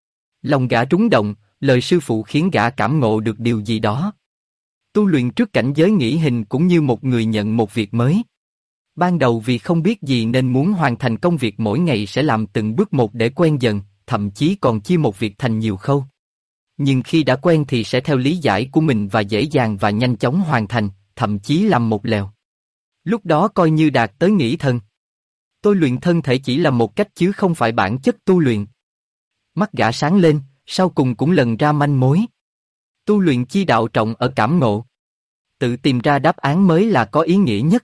Lòng gã rúng động, lời sư phụ khiến gã cảm ngộ được điều gì đó. Tu luyện trước cảnh giới nghĩ hình cũng như một người nhận một việc mới. Ban đầu vì không biết gì nên muốn hoàn thành công việc mỗi ngày sẽ làm từng bước một để quen dần, thậm chí còn chia một việc thành nhiều khâu. Nhưng khi đã quen thì sẽ theo lý giải của mình và dễ dàng và nhanh chóng hoàn thành, thậm chí làm một lèo. Lúc đó coi như đạt tới nghĩ thần. Tôi luyện thân thể chỉ là một cách chứ không phải bản chất tu luyện. Mắt gã sáng lên, sau cùng cũng lần ra manh mối. Tu luyện chi đạo trọng ở cảm ngộ. Tự tìm ra đáp án mới là có ý nghĩa nhất.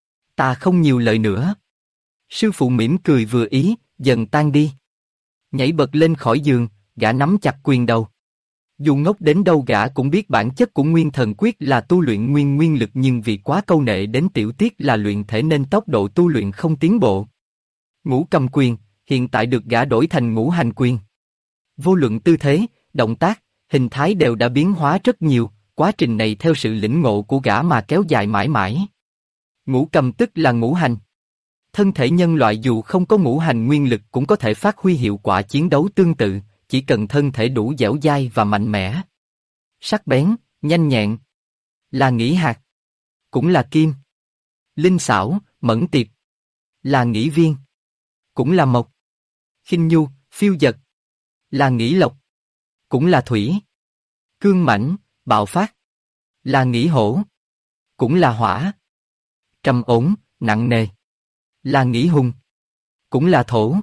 Ta không nhiều lời nữa. Sư phụ mỉm cười vừa ý, dần tan đi. Nhảy bật lên khỏi giường, gã nắm chặt quyền đầu. Dù ngốc đến đâu gã cũng biết bản chất của Nguyên Thần Quyết là tu luyện nguyên lực, nhưng vì quá câu nệ đến tiểu tiết là luyện thể nên tốc độ tu luyện không tiến bộ. Ngũ Cầm Quyền, hiện tại được gã đổi thành Ngũ Hành Quyền. Vô luận tư thế, động tác, hình thái đều đã biến hóa rất nhiều, quá trình này theo sự lĩnh ngộ của gã mà kéo dài mãi mãi. Ngũ Cầm tức là ngũ hành. Thân thể nhân loại dù không có ngũ hành nguyên lực cũng có thể phát huy hiệu quả chiến đấu tương tự, chỉ cần thân thể đủ dẻo dai và mạnh mẽ. Sắc bén, nhanh nhẹn là nghĩ hạt, cũng là kim. Linh xảo, mẫn tiệp là nghĩ viên, cũng là mộc. Khinh nhu, phiêu dật là nghĩ lộc, cũng là thủy. Cương mãnh, bạo phát là nghĩ hổ, cũng là hỏa. Trầm ổn, nặng nề là nghĩ hùng, cũng là thổ.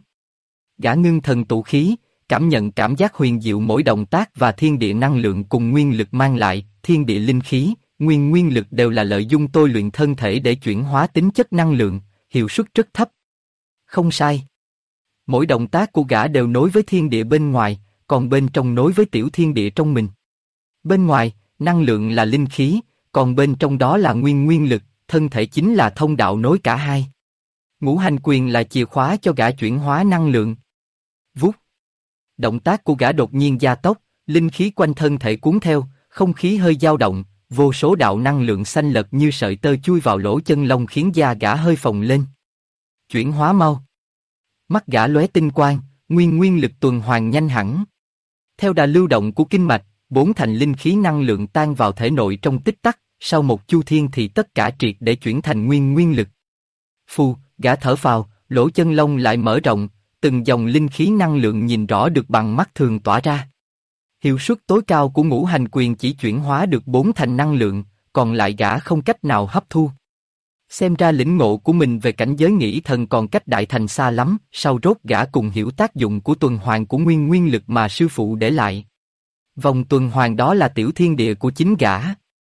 Gã ngưng thần tụ khí, cảm nhận cảm giác huyền diệu mỗi động tác và thiên địa năng lượng cùng nguyên lực mang lại. Thiên địa linh khí, nguyên lực đều là lợi dụng tôi luyện thân thể để chuyển hóa tính chất năng lượng, hiệu suất rất thấp. Không sai. Mỗi động tác của gã đều nối với thiên địa bên ngoài, còn bên trong nối với tiểu thiên địa trong mình. Bên ngoài, năng lượng là linh khí, còn bên trong đó là nguyên lực, thân thể chính là thông đạo nối cả hai. Ngũ Hành Quyền là chìa khóa cho gã chuyển hóa năng lượng. Vút. Động tác của gã đột nhiên gia tốc, linh khí quanh thân thể cuốn theo, không khí hơi dao động, vô số đạo năng lượng xanh lật như sợi tơ chui vào lỗ chân lông khiến da gã hơi phồng lên. Chuyển hóa mau. Mắt gã lóe tinh quang, nguyên lực tuần hoàn nhanh hẳn. Theo đà lưu động của kinh mạch, 4 thành linh khí năng lượng tan vào thể nội trong tích tắc, sau một chu thiên thì tất cả triệt để chuyển thành nguyên lực. Phù, gã thở phào, lỗ chân lông lại mở rộng, từng dòng linh khí năng lượng nhìn rõ được bằng mắt thường tỏa ra. Hiệu suất tối cao của ngũ hành quyền chỉ chuyển hóa được 4 thành năng lượng, còn lại gã không cách nào hấp thu. Xem ra lĩnh ngộ của mình về cảnh giới nghĩ thần còn cách đại thành xa lắm, sau rốt gã cùng hiểu tác dụng của tuần hoàn của nguyên lực mà sư phụ để lại. Vòng tuần hoàn đó là tiểu thiên địa của chính gã.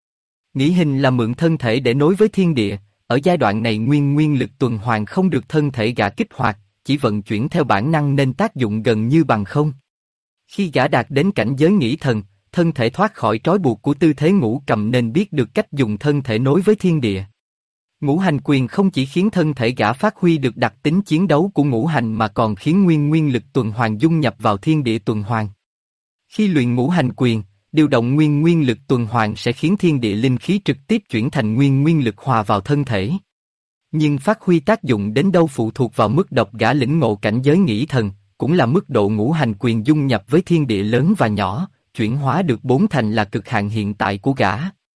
Nghĩ hình là mượn thân thể để nối với thiên địa, ở giai đoạn này nguyên lực tuần hoàn không được thân thể gã kích hoạt, chỉ vận chuyển theo bản năng nên tác dụng gần như bằng không. Khi gã đạt đến cảnh giới nghĩ thần, thân thể thoát khỏi trói buộc của tư thế ngũ cầm nên biết được cách dùng thân thể nối với thiên địa. Ngũ hành quyền không chỉ khiến thân thể gã phát huy được đặc tính chiến đấu của ngũ hành mà còn khiến nguyên lực tuần hoàn dung nhập vào thiên địa tuần hoàn. Khi luyện ngũ hành quyền, điều động nguyên lực tuần hoàn sẽ khiến thiên địa linh khí trực tiếp chuyển thành nguyên lực hòa vào thân thể. Nhưng phát huy tác dụng đến đâu phụ thuộc vào mức độc gã lĩnh ngộ cảnh giới nghĩ thần, cũng là mức độ ngũ hành quyền dung nhập với thiên địa lớn và nhỏ, chuyển hóa được 4 thành là cực hạn hiện tại của gã.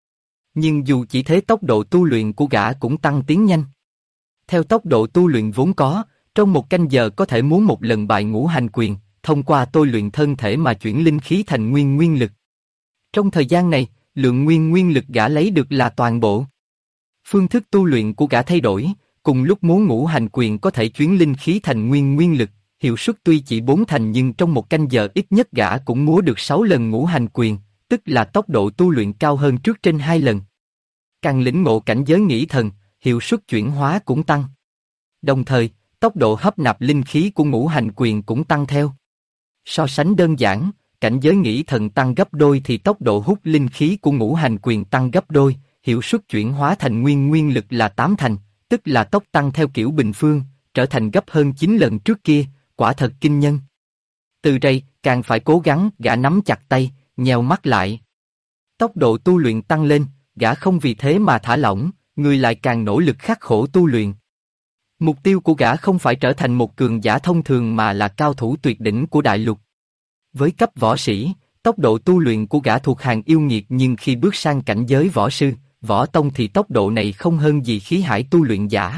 Nhưng dù chỉ thế tốc độ tu luyện của gã cũng tăng tiến nhanh. Theo tốc độ tu luyện vốn có, trong 1 canh giờ có thể muốn một lần bại ngũ hành quyền, thông qua tôi luyện thân thể mà chuyển linh khí thành nguyên lực. Trong thời gian này, lượng nguyên lực gã lấy được là toàn bộ. Phương thức tu luyện của gã thay đổi, cùng lúc muốn ngũ hành quyền có thể chuyển linh khí thành nguyên lực, hiệu suất tuy chỉ 4 thành nhưng trong 1 canh giờ ít nhất gã cũng múa được 6 lần ngũ hành quyền, tức là tốc độ tu luyện cao hơn trước trên 2 lần. Càng lĩnh ngộ cảnh giới nghĩ thần, hiệu suất chuyển hóa cũng tăng. Đồng thời, tốc độ hấp nạp linh khí của ngũ hành quyền cũng tăng theo. So sánh đơn giản, cảnh giới nghĩ thần tăng gấp đôi thì tốc độ hút linh khí của ngũ hành quyền tăng gấp đôi, hiệu suất chuyển hóa thành nguyên lực là 8 thành, tức là tốc tăng theo kiểu bình phương, trở thành gấp hơn 9 lần trước kia, quả thật kinh nhân. Từ đây, càng phải cố gắng, gã nắm chặt tay, nheo mắt lại. Tốc độ tu luyện tăng lên, gã không vì thế mà thả lỏng, người lại càng nỗ lực khắc khổ tu luyện. Mục tiêu của gã không phải trở thành một cường giả thông thường mà là cao thủ tuyệt đỉnh của đại lục. Với cấp võ sĩ, tốc độ tu luyện của gã thuộc hàng yêu nghiệt nhưng khi bước sang cảnh giới võ sư, võ tông thì tốc độ này không hơn gì khí hải tu luyện giả.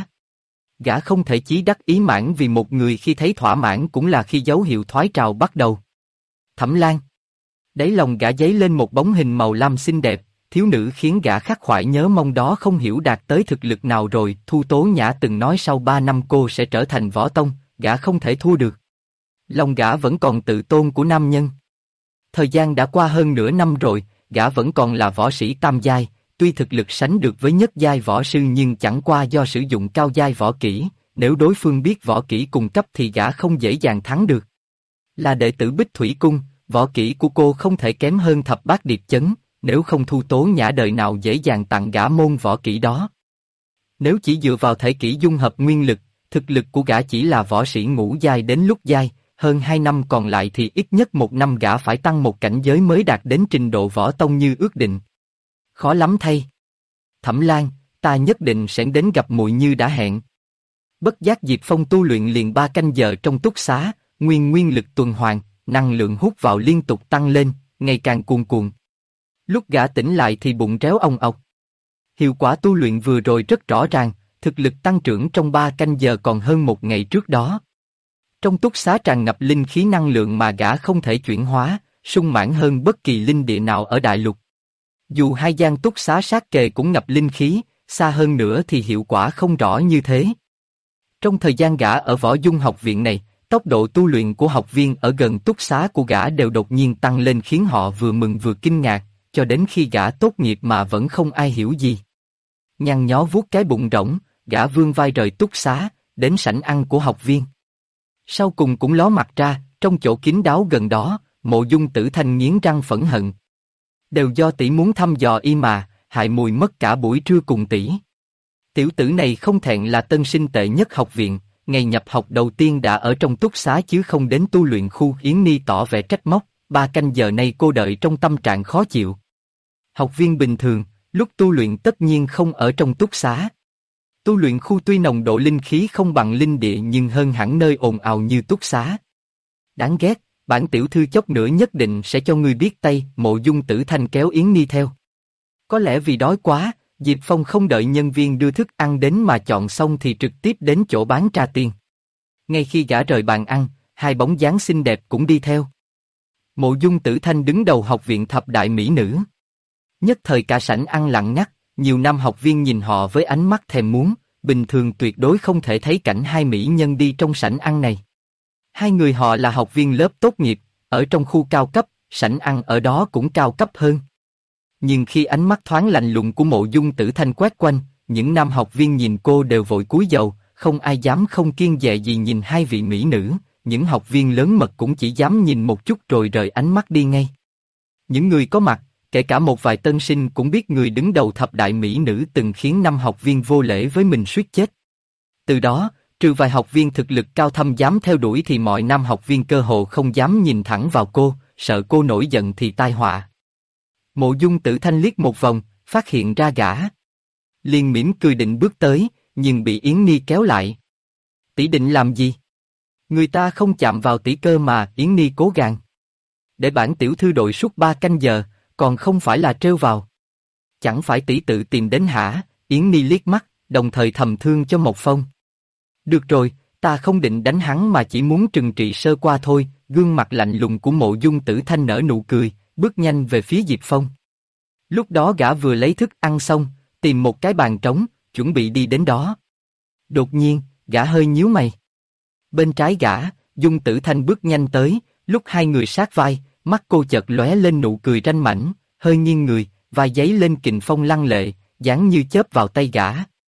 Gã không thể chí đắc ý mãn vì một người khi thấy thỏa mãn cũng là khi dấu hiệu thoái trào bắt đầu. Thẩm Lan. Đáy lòng gã dấy lên một bóng hình màu lam xinh đẹp, thiếu nữ khiến gã khắc khoải nhớ mong đó không hiểu đạt tới thực lực nào rồi. Thu Tố Nhã từng nói sau 3 năm cô sẽ trở thành võ tông, gã không thể thua được. Lòng gã vẫn còn tự tôn của nam nhân. Thời gian đã qua hơn nửa năm rồi, gã vẫn còn là võ sĩ tam giai, tuy thực lực sánh được với nhất giai võ sư nhưng chẳng qua do sử dụng cao giai võ kỹ, nếu đối phương biết võ kỹ cùng cấp thì gã không dễ dàng thắng được. Là đệ tử Bích Thủy Cung, võ kỹ của cô không thể kém hơn Thập Bát Điệp Chấn, nếu không Thu Tố Nhã đời nào dễ dàng tặng gã môn võ kỹ đó. Nếu chỉ dựa vào thể kỹ dung hợp nguyên lực, thực lực của gã chỉ là võ sĩ ngũ giai đến lục giai, hơn 2 năm còn lại thì ít nhất 1 năm gã phải tăng một cảnh giới mới đạt đến trình độ võ tông như ước định. Khó lắm thay. Thẩm Lan, ta nhất định sẽ đến gặp muội như đã hẹn. Bất giác Diệp Phong tu luyện liền 3 canh giờ trong túc xá, nguyên lực tuần hoàn, năng lượng hút vào liên tục tăng lên, ngày càng cuồn cuộn. Lúc gã tỉnh lại thì bụng réo ong ọc. Hiệu quả tu luyện vừa rồi rất rõ ràng, thực lực tăng trưởng trong 3 canh giờ còn hơn 1 ngày trước đó. Trong túc xá tràn ngập linh khí năng lượng mà gã không thể chuyển hóa, sung mãn hơn bất kỳ linh địa nào ở đại lục. Dù 2 gian túc xá sát kề cũng ngập linh khí, xa hơn nữa thì hiệu quả không rõ như thế. Trong thời gian gã ở Võ Dung học viện này, tốc độ tu luyện của học viên ở gần túc xá của gã đều đột nhiên tăng lên khiến họ vừa mừng vừa kinh ngạc, cho đến khi gã tốt nghiệp mà vẫn không ai hiểu gì. Nhăn nhó vuốt cái bụng rỗng, gã vươn vai rời túc xá, đến sảnh ăn của học viên. Sau cùng cũng ló mặt ra, trong chỗ kín đáo gần đó, Mộ Dung Tử Thanh nghiến răng phẫn hận. Đều do tỷ muốn thăm dò y mà, hại mùi mất cả buổi trưa cùng tỷ. Tiểu tử này không thẹn là tân sinh tệ nhất học viện, ngày nhập học đầu tiên đã ở trong túc xá chứ không đến tu luyện khu. Yến Ni tỏ vẻ trách móc, 3 canh giờ nay cô đợi trong tâm trạng khó chịu. Học viên bình thường, lúc tu luyện tất nhiên không ở trong túc xá. Tu luyện khu tuy nồng độ linh khí không bằng linh địa nhưng hơn hẳn nơi ồn ào như túc xá. Đáng ghét, bản tiểu thư chốc nữa nhất định sẽ cho ngươi biết tay. Mộ Dung Tử Thanh kéo Yến Ni theo. Có lẽ vì đói quá, Diệp Phong không đợi nhân viên đưa thức ăn đến mà chọn xong thì trực tiếp đến chỗ bán trà tiên. Ngay khi gã rời bàn ăn, 2 bóng dáng xinh đẹp cũng đi theo. Mộ Dung Tử Thanh đứng đầu học viện thập đại mỹ nữ. Nhất thời cả sảnh ăn lặng ngắt, nhiều nam học viên nhìn họ với ánh mắt thèm muốn, bình thường tuyệt đối không thể thấy cảnh 2 mỹ nhân đi trong sảnh ăn này. 2 người họ là học viên lớp tốt nghiệp, ở trong khu cao cấp, sảnh ăn ở đó cũng cao cấp hơn. Nhưng khi ánh mắt thoáng lạnh lùng của Mộ Dung Tử Thanh quét quanh, những nam học viên nhìn cô đều vội cúi đầu, không ai dám không kiêng dè gì nhìn 2 vị mỹ nữ, những học viên lớn mật cũng chỉ dám nhìn một chút rồi rời ánh mắt đi ngay. Những người có mặt, kể cả một vài tân sinh cũng biết người đứng đầu thập đại mỹ nữ từng khiến 5 học viên vô lễ với mình suýt chết. Từ đó, trừ vài học viên thực lực cao thâm dám theo đuổi thì mọi nam học viên cơ hồ không dám nhìn thẳng vào cô, sợ cô nổi giận thì tai họa. Mộ Dung Tử Thanh liếc một vòng, phát hiện ra gã. Liền mỉm cười định bước tới, nhưng bị Yến Ni kéo lại. Tỷ định làm gì? Người ta không chạm vào tỷ cơ mà. Yến Ni cố gắng. Để bản tiểu thư đội suốt 3 canh giờ, còn không phải là trêu vào. Chẳng phải tỷ tự tìm đến hả? Yến Ni liếc mắt, đồng thời thầm thương cho Mộc Phong. Được rồi, ta không định đánh hắn mà chỉ muốn trừng trị sơ qua thôi. Gương mặt lạnh lùng của Mộ Dung Tử Thanh nở nụ cười, bước nhanh về phía Diệp Phong. Lúc đó gã vừa lấy thức ăn xong, tìm một cái bàn trống, chuẩn bị đi đến đó. Đột nhiên, gã hơi nhíu mày. Bên trái gã, Dung Tử Thanh bước nhanh tới, lúc 2 người sát vai, mắt cô chợt lóe lên nụ cười ranh mãnh, hơi nghiêng người, vai giấy lên kình phong lăng lệ, dáng như chớp vào tay gã.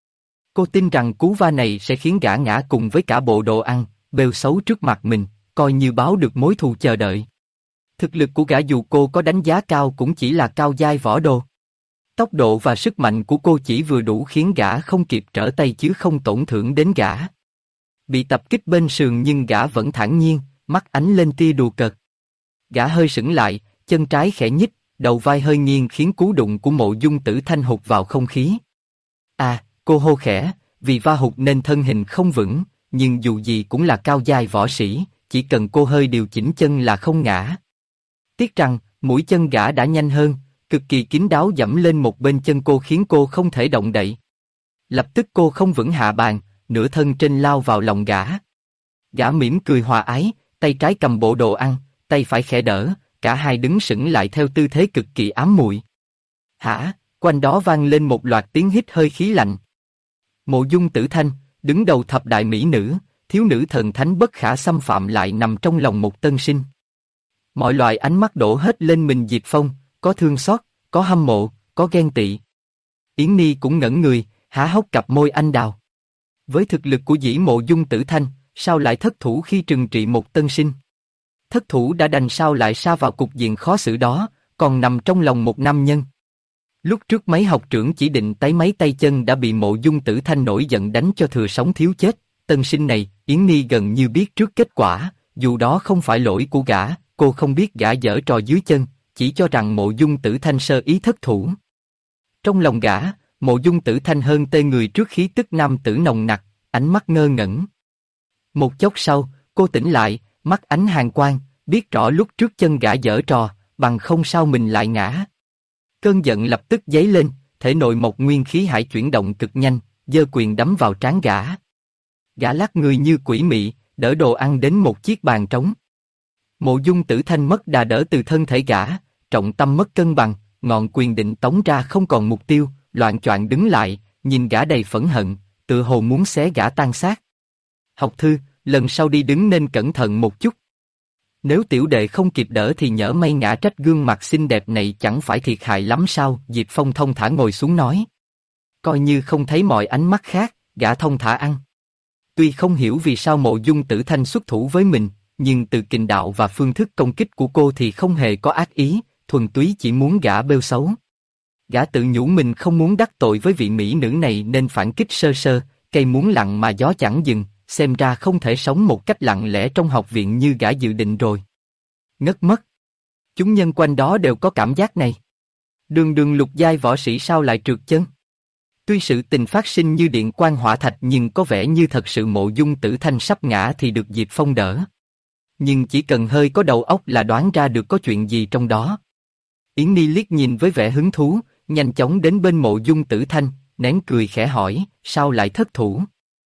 Cô tin rằng cú va này sẽ khiến gã ngã cùng với cả bộ đồ ăn, bêu xấu trước mặt mình, coi như báo được mối thù chờ đợi. Thực lực của gã dù cô có đánh giá cao cũng chỉ là cao giai võ đồ. Tốc độ và sức mạnh của cô chỉ vừa đủ khiến gã không kịp trở tay chứ không tổn thương đến gã. Bị tập kích bên sườn nhưng gã vẫn thản nhiên, mắt ánh lên tia đùa cợt. Gã hơi sững lại, chân trái khẽ nhích, đầu vai hơi nghiêng khiến cú đụng của Mộ Dung Tử Thanh hụt vào không khí. À, cô hô khẽ, vì va hụt nên thân hình không vững, nhưng dù gì cũng là cao giai võ sĩ, chỉ cần cô hơi điều chỉnh chân là không ngã. Tiếc rằng, mũi chân gã đã nhanh hơn, cực kỳ kín đáo dẫm lên một bên chân cô khiến cô không thể động đậy. Lập tức cô không vững hạ bàn, nửa thân trên lao vào lòng gã. Gã mỉm cười hòa ái, tay trái cầm bộ đồ ăn, tay phải khẽ đỡ, cả hai đứng sững lại theo tư thế cực kỳ ám muội. Hả? Quanh đó vang lên một loạt tiếng hít hơi khí lạnh. Mộ Dung Tử Thanh, đứng đầu thập đại mỹ nữ, thiếu nữ thần thánh bất khả xâm phạm lại nằm trong lòng một tân sinh. Mọi loại ánh mắt đổ hết lên mình Diệp Phong, có thương xót, có hâm mộ, có ghen tị. Yến Ni cũng ngẩn người, há hốc cặp môi anh đào. Với thực lực của dĩ Mộ Dung Tử Thanh, sao lại thất thủ khi trừng trị một tân sinh? Thất thủ đã đành sao lại sa vào cục diện khó xử đó, còn nằm trong lòng một nam nhân. Lúc trước mấy học trưởng chỉ định tái mấy tay chân đã bị Mộ Dung Tử Thanh nổi giận đánh cho thừa sống thiếu chết. Tân sinh này, Yến Ni gần như biết trước kết quả, dù đó không phải lỗi của gã, cô không biết gã giở trò dưới chân, chỉ cho rằng Mộ Dung Tử Thanh sơ ý thất thủ. Trong lòng gã, Mộ Dung Tử Thanh hơn tê người trước khí tức nam tử nồng nặc, ánh mắt ngơ ngẩn. Một chốc sau, cô tỉnh lại, mắt ánh hàn quang, biết rõ lúc trước chân gã giở trò, bằng không sao mình lại ngã. Cơn giận lập tức dấy lên, thể nội một nguyên khí hải chuyển động cực nhanh, giơ quyền đấm vào trán gã. Gã lắc người như quỷ mị, đỡ đồ ăn đến một chiếc bàn trống. Mộ Dung Tử Thanh mất đà đỡ từ thân thể gã, trọng tâm mất cân bằng, ngọn quyền định tống ra không còn mục tiêu, loạng choạng đứng lại, nhìn gã đầy phẫn hận, tựa hồ muốn xé gã tan xác. Học thư, lần sau đi đứng nên cẩn thận một chút. Nếu tiểu đệ không kịp đỡ thì nhỡ may ngã trách gương mặt xinh đẹp này chẳng phải thiệt hại lắm sao? Diệp Phong thông thả ngồi xuống nói. Coi như không thấy mọi ánh mắt khác, gã thông thả ăn. Tuy không hiểu vì sao Mộ Dung Tử Thanh xuất thủ với mình, nhưng từ kình đạo và phương thức công kích của cô thì không hề có ác ý, thuần túy chỉ muốn gã bêu xấu. Gã tự nhủ mình không muốn đắc tội với vị mỹ nữ này nên phản kích sơ sơ, cây muốn lặng mà gió chẳng dừng, xem ra không thể sống một cách lặng lẽ trong học viện như gã dự định rồi. Ngất mất. Chúng nhân quanh đó đều có cảm giác này. Đường đường lục giai võ sĩ sao lại trượt chân? Tuy sự tình phát sinh như điện quang hỏa thạch nhưng có vẻ như thật sự Mộ Dung Tử Thanh sắp ngã thì được Diệp Phong đỡ. Nhưng chỉ cần hơi có đầu óc là đoán ra được có chuyện gì trong đó. Yến Ni liếc nhìn với vẻ hứng thú, nhanh chóng đến bên Mộ Dung Tử Thanh, nén cười khẽ hỏi, sao lại thất thủ?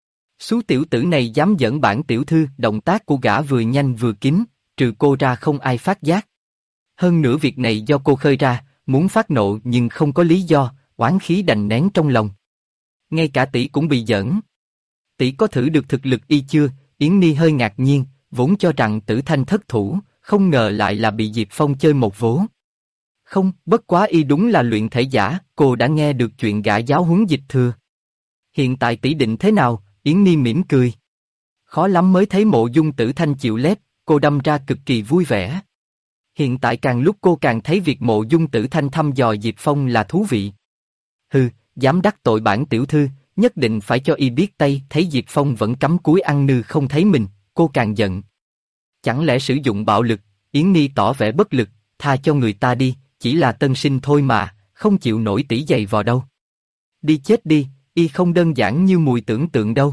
Số tiểu tử này dám giỡn bản tiểu thư, động tác của gã vừa nhanh vừa kín, trừ cô ra không ai phát giác. Hơn nữa việc này do cô khơi ra, muốn phát nộ nhưng không có lý do, oán khí đành nén trong lòng. Ngay cả tỷ cũng bị giỡn. Tỷ có thử được thực lực y chưa? Yến Ni hơi ngạc nhiên, vốn cho rằng Tử Thanh thất thủ, không ngờ lại là bị Diệp Phong chơi một vố. Không, bất quá y đúng là luyện thể giả, cô đã nghe được chuyện gã giáo huấn dịch thừa. Hiện tại tỷ định thế nào? Yến Ni mỉm cười. Khó lắm mới thấy Mộ Dung Tử Thanh chịu lép, cô đâm ra cực kỳ vui vẻ. Hiện tại càng lúc cô càng thấy việc Mộ Dung Tử Thanh thăm dò Diệp Phong là thú vị. Hừ, dám đắc tội bản tiểu thư, nhất định phải cho y biết tay. Thấy Diệp Phong vẫn cắm cúi ăn nư không thấy mình, cô càng giận. Chẳng lẽ sử dụng bạo lực? Yến Ni tỏ vẻ bất lực, tha cho người ta đi, chỉ là tân sinh thôi mà, không chịu nổi tỷ giày vò đâu. Đi chết đi, y không đơn giản như mùi tưởng tượng đâu.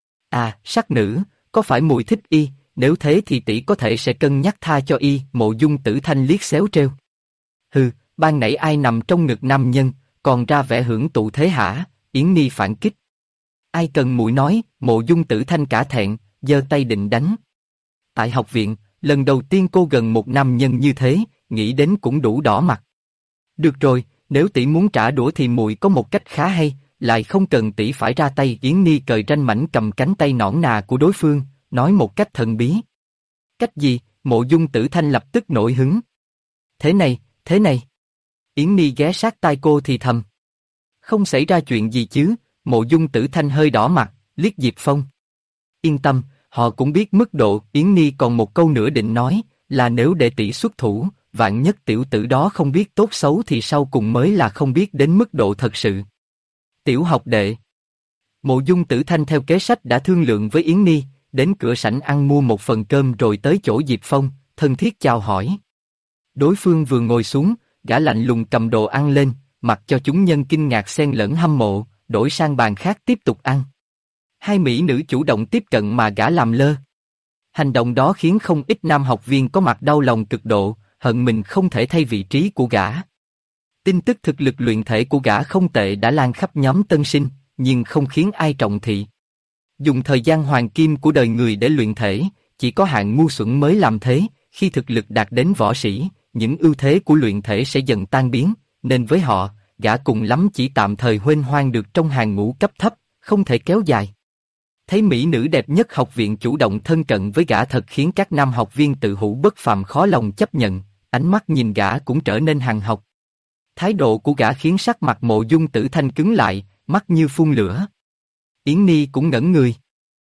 À, sắc nữ, có phải mùi thích y? Nếu thế thì tỷ có thể sẽ cân nhắc tha cho y. Mộ Dung Tử Thanh liếc xéo trêu. Hừ, ban nãy ai nằm trong ngực nam nhân, còn ra vẻ hưởng tụ thế hả? Yến Ni phản kích. Ai cần muội nói? Mộ Dung Tử Thanh cả thẹn, giơ tay định đánh. Tại học viện, lần đầu tiên cô gần một nam nhân như thế, nghĩ đến cũng đủ đỏ mặt. Được rồi, nếu tỷ muốn trả đũa thì muội có một cách khá hay, lại không cần tỷ phải ra tay. Yến Ni cởi ranh mảnh cầm cánh tay nõn nà của đối phương, nói một cách thần bí. Cách gì? Mộ Dung Tử Thanh lập tức nổi hứng. Thế này, thế này. Yến Ni ghé sát tai cô thì thầm. Không xảy ra chuyện gì chứ? Mộ Dung Tử Thanh hơi đỏ mặt, liếc Diệp Phong. Yên tâm, họ cũng biết mức độ. Yến Ni còn một câu nữa định nói, là nếu để tỷ xuất thủ, vạn nhất tiểu tử đó không biết tốt xấu thì sau cùng mới là không biết đến mức độ thật sự. Tiểu học đệ. Mộ Dung Tử Thanh theo kế sách đã thương lượng với Yến Ni, đến cửa sảnh ăn mua một phần cơm rồi tới chỗ Diệp Phong, thân thiết chào hỏi. Đối phương vừa ngồi xuống, gã lạnh lùng cầm đồ ăn lên, mặc cho chúng nhân kinh ngạc xen lẫn hâm mộ, đổi sang bàn khác tiếp tục ăn. Hai mỹ nữ chủ động tiếp cận mà gã làm lơ. Hành động đó khiến không ít nam học viên có mặt đau lòng cực độ, hận mình không thể thay vị trí của gã. Tin tức thực lực luyện thể của gã không tệ đã lan khắp nhóm tân sinh, nhưng không khiến ai trọng thị. Dùng thời gian hoàng kim của đời người để luyện thể, chỉ có hạng ngu xuẩn mới làm thế. Khi thực lực đạt đến võ sĩ, những ưu thế của luyện thể sẽ dần tan biến, nên với họ, gã cùng lắm chỉ tạm thời huênh hoang được trong hàng ngũ cấp thấp, không thể kéo dài. Thấy mỹ nữ đẹp nhất học viện chủ động thân cận với gã thật khiến các nam học viên tự hữu bất phàm khó lòng chấp nhận, ánh mắt nhìn gã cũng trở nên hằn học. Thái độ của gã khiến sắc mặt Mộ Dung Tử Thanh cứng lại, mắt như phun lửa. Yến Ni cũng ngẩn người.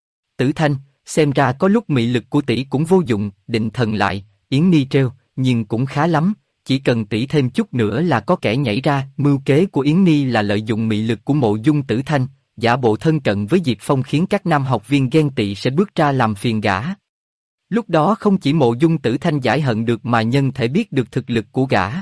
Tử Thanh, xem ra có lúc mị lực của tỷ cũng vô dụng. Định thần lại, Yến Ni trêu, nhưng cũng khá lắm, chỉ cần tỷ thêm chút nữa là có kẻ nhảy ra. Mưu kế của Yến Ni là lợi dụng mị lực của Mộ Dung Tử Thanh, giả bộ thân cận với Diệp Phong khiến các nam học viên ghen tị sẽ bước ra làm phiền gã. Lúc đó không chỉ Mộ Dung Tử Thanh giải hận được mà nhân thể biết được thực lực của gã.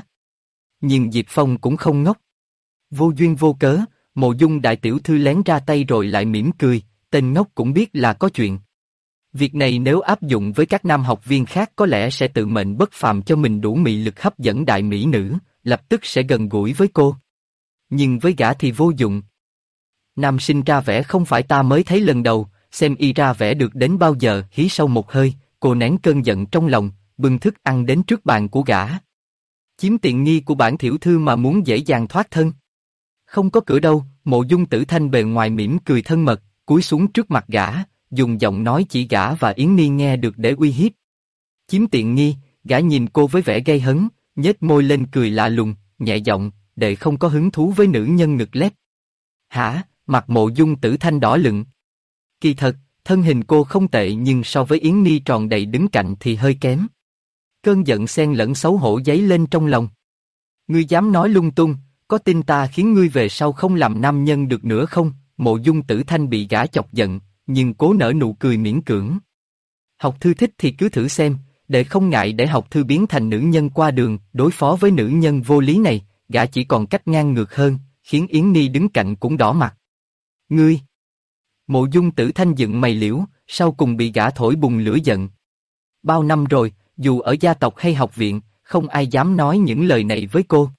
Nhưng Diệp Phong cũng không ngốc. Vô duyên vô cớ, Mộ Dung đại tiểu thư lén ra tay rồi lại mỉm cười, tên ngốc cũng biết là có chuyện. Việc này nếu áp dụng với các nam học viên khác có lẽ sẽ tự mệnh bất phàm cho mình đủ mị lực hấp dẫn đại mỹ nữ, lập tức sẽ gần gũi với cô. Nhưng với gã thì vô dụng. Nam sinh ra vẻ không phải ta mới thấy lần đầu, xem y ra vẻ được đến bao giờ. Hí sâu một hơi, cô nén cơn giận trong lòng, bưng thức ăn đến trước bàn của gã. Chiếm tiện nghi của bản tiểu thư mà muốn dễ dàng thoát thân. Không có cửa đâu. Mộ Dung Tử Thanh bề ngoài mỉm cười thân mật, cúi xuống trước mặt gã, dùng giọng nói chỉ gã và Yến Ni nghe được để uy hiếp. Chiếm tiện nghi? Gã nhìn cô với vẻ gay hấn, nhếch môi lên cười lạ lùng, nhẹ giọng, đệ không có hứng thú với nữ nhân ngực lép. Hả? Mặt Mộ Dung Tử Thanh đỏ lựng. Kỳ thật, thân hình cô không tệ nhưng so với Yến Ni tròn đầy đứng cạnh thì hơi kém. Cơn giận xen lẫn xấu hổ dấy lên trong lòng. Ngươi dám nói lung tung, có tin ta khiến ngươi về sau không làm nam nhân được nữa không? Mộ Dung Tử Thanh bị gã chọc giận, nhưng cố nở nụ cười miễn cưỡng. Học thư thích thì cứ thử xem, để không ngại để học thư biến thành nữ nhân qua đường, đối phó với nữ nhân vô lý này, gã chỉ còn cách ngang ngược hơn, khiến Yến Ni đứng cạnh cũng đỏ mặt. Ngươi! Mộ Dung Tử Thanh dựng mày liễu, sau cùng bị gã thổi bùng lửa giận. Bao năm rồi, dù ở gia tộc hay học viện, không ai dám nói những lời này với cô.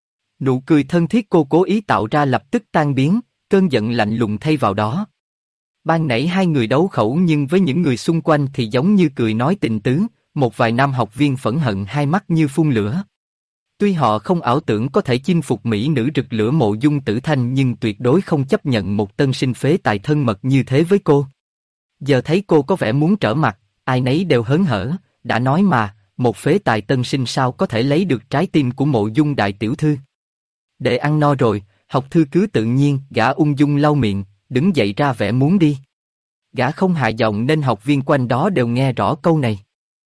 Nụ cười thân thiết cô cố ý tạo ra lập tức tan biến, cơn giận lạnh lùng thay vào đó. Ban nãy hai người đấu khẩu nhưng với những người xung quanh thì giống như cười nói tình tứ, một vài nam học viên phẫn hận hai mắt như phun lửa. Tuy họ không ảo tưởng có thể chinh phục mỹ nữ rực lửa Mộ Dung Tử Thanh nhưng tuyệt đối không chấp nhận một tân sinh phế tài thân mật như thế với cô. Giờ thấy cô có vẻ muốn trở mặt, ai nấy đều hớn hở, đã nói mà, một phế tài tân sinh sao có thể lấy được trái tim của Mộ Dung đại tiểu thư. Để ăn no rồi, học thư cứ tự nhiên, gã ung dung lau miệng, đứng dậy ra vẻ muốn đi. Gã không hạ giọng nên học viên quanh đó đều nghe rõ câu này.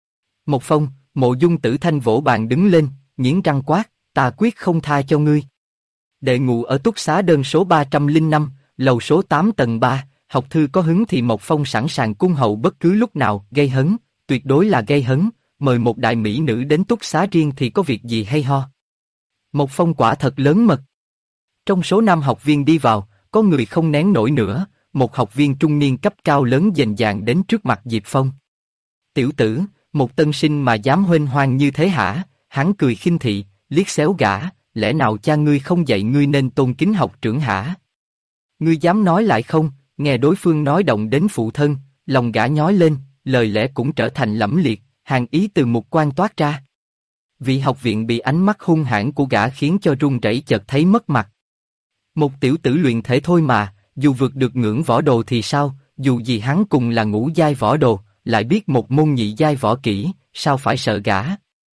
Một Phong, Mộ Dung Tử Thanh vỗ bàn đứng lên, nghiến răng quát, ta quyết không tha cho ngươi. Đệ ngụ ở túc xá đơn số 305, lầu số 8 tầng 3, học thư có hứng thì Một Phong sẵn sàng cung hậu bất cứ lúc nào, gây hấn, tuyệt đối là gây hấn, mời một đại mỹ nữ đến túc xá riêng thì có việc gì hay ho. Một Phong quả thật lớn mật. Trong số 5 học viên đi vào, có người không nén nổi nữa, một học viên trung niên cấp cao lớn dành dàng đến trước mặt Diệp Phong. Tiểu tử, một tân sinh mà dám huênh hoang như thế hả? Hắn cười khinh thị, liếc xéo gã, lẽ nào cha ngươi không dạy ngươi nên tôn kính học trưởng hả? Ngươi dám nói lại không? Nghe đối phương nói động đến phụ thân, lòng gã nhói lên, lời lẽ cũng trở thành lẫm liệt, hàn ý từ mục quan toát ra. Vị học viện bị ánh mắt hung hãn của gã khiến cho run rẩy chợt thấy mất mặt. Một tiểu tử luyện thể thôi mà, dù vượt được ngưỡng võ đồ thì sao, dù gì hắn cùng là ngũ giai võ đồ, lại biết một môn nhị giai võ kỹ, sao phải sợ gã?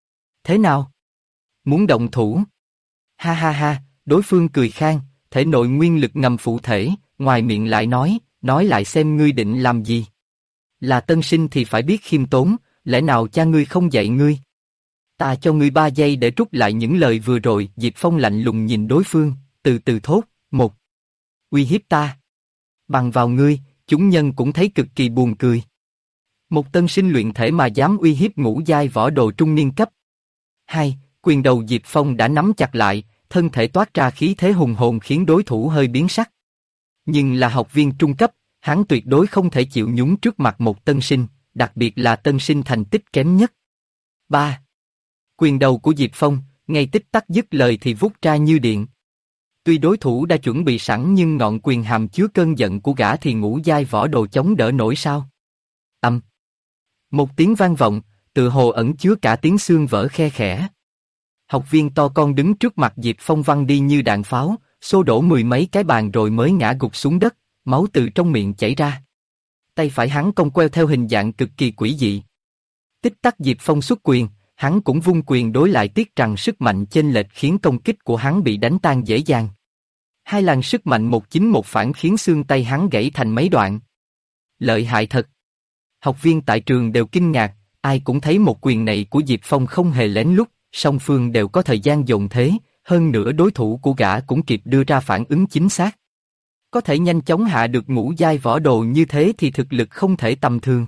Thế nào? Muốn động thủ? Ha ha ha, đối phương cười khang, thể nội nguyên lực ngầm phụ thể, ngoài miệng lại nói lại xem ngươi định làm gì. Là tân sinh thì phải biết khiêm tốn, lẽ nào cha ngươi không dạy ngươi? Ta cho ngươi 3 giây để rút lại những lời vừa rồi. Diệp Phong lạnh lùng nhìn đối phương, từ từ thốt, một. Uy hiếp ta. Bằng vào ngươi, chúng nhân cũng thấy cực kỳ buồn cười. Một tân sinh luyện thể mà dám uy hiếp ngũ giai võ đồ trung niên cấp. 2. Quyền đầu Diệp Phong đã nắm chặt lại, thân thể toát ra khí thế hùng hồn khiến đối thủ hơi biến sắc. Nhưng là học viên trung cấp, hắn tuyệt đối không thể chịu nhún trước mặt một tân sinh, đặc biệt là tân sinh thành tích kém nhất. 3. Quyền đầu của Diệp Phong, ngay tích tắc dứt lời thì vút ra như điện. Tuy đối thủ đã chuẩn bị sẵn nhưng ngọn quyền hàm chứa cơn giận của gã thì ngũ giai võ đồ chống đỡ nổi sao? Âm. Một tiếng vang vọng, tự hồ ẩn chứa cả tiếng xương vỡ khe khẽ. Học viên to con đứng trước mặt Diệp Phong văng đi như đạn pháo, xô đổ 10 mấy cái bàn rồi mới ngã gục xuống đất, máu từ trong miệng chảy ra. Tay phải hắn cong queo theo hình dạng cực kỳ quỷ dị. Tích tắc Diệp Phong xuất quyền, hắn cũng vung quyền đối lại tiếc rằng sức mạnh chênh lệch khiến công kích của hắn bị đánh tan dễ dàng. Hai làn sức mạnh một chính một phản khiến xương tay hắn gãy thành mấy đoạn. Lợi hại thật. Học viên tại trường đều kinh ngạc, ai cũng thấy một quyền này của Diệp Phong không hề lén lút, song phương đều có thời gian dồn thế, hơn nữa đối thủ của gã cũng kịp đưa ra phản ứng chính xác. Có thể nhanh chóng hạ được ngũ giai võ đồ như thế thì thực lực không thể tầm thường.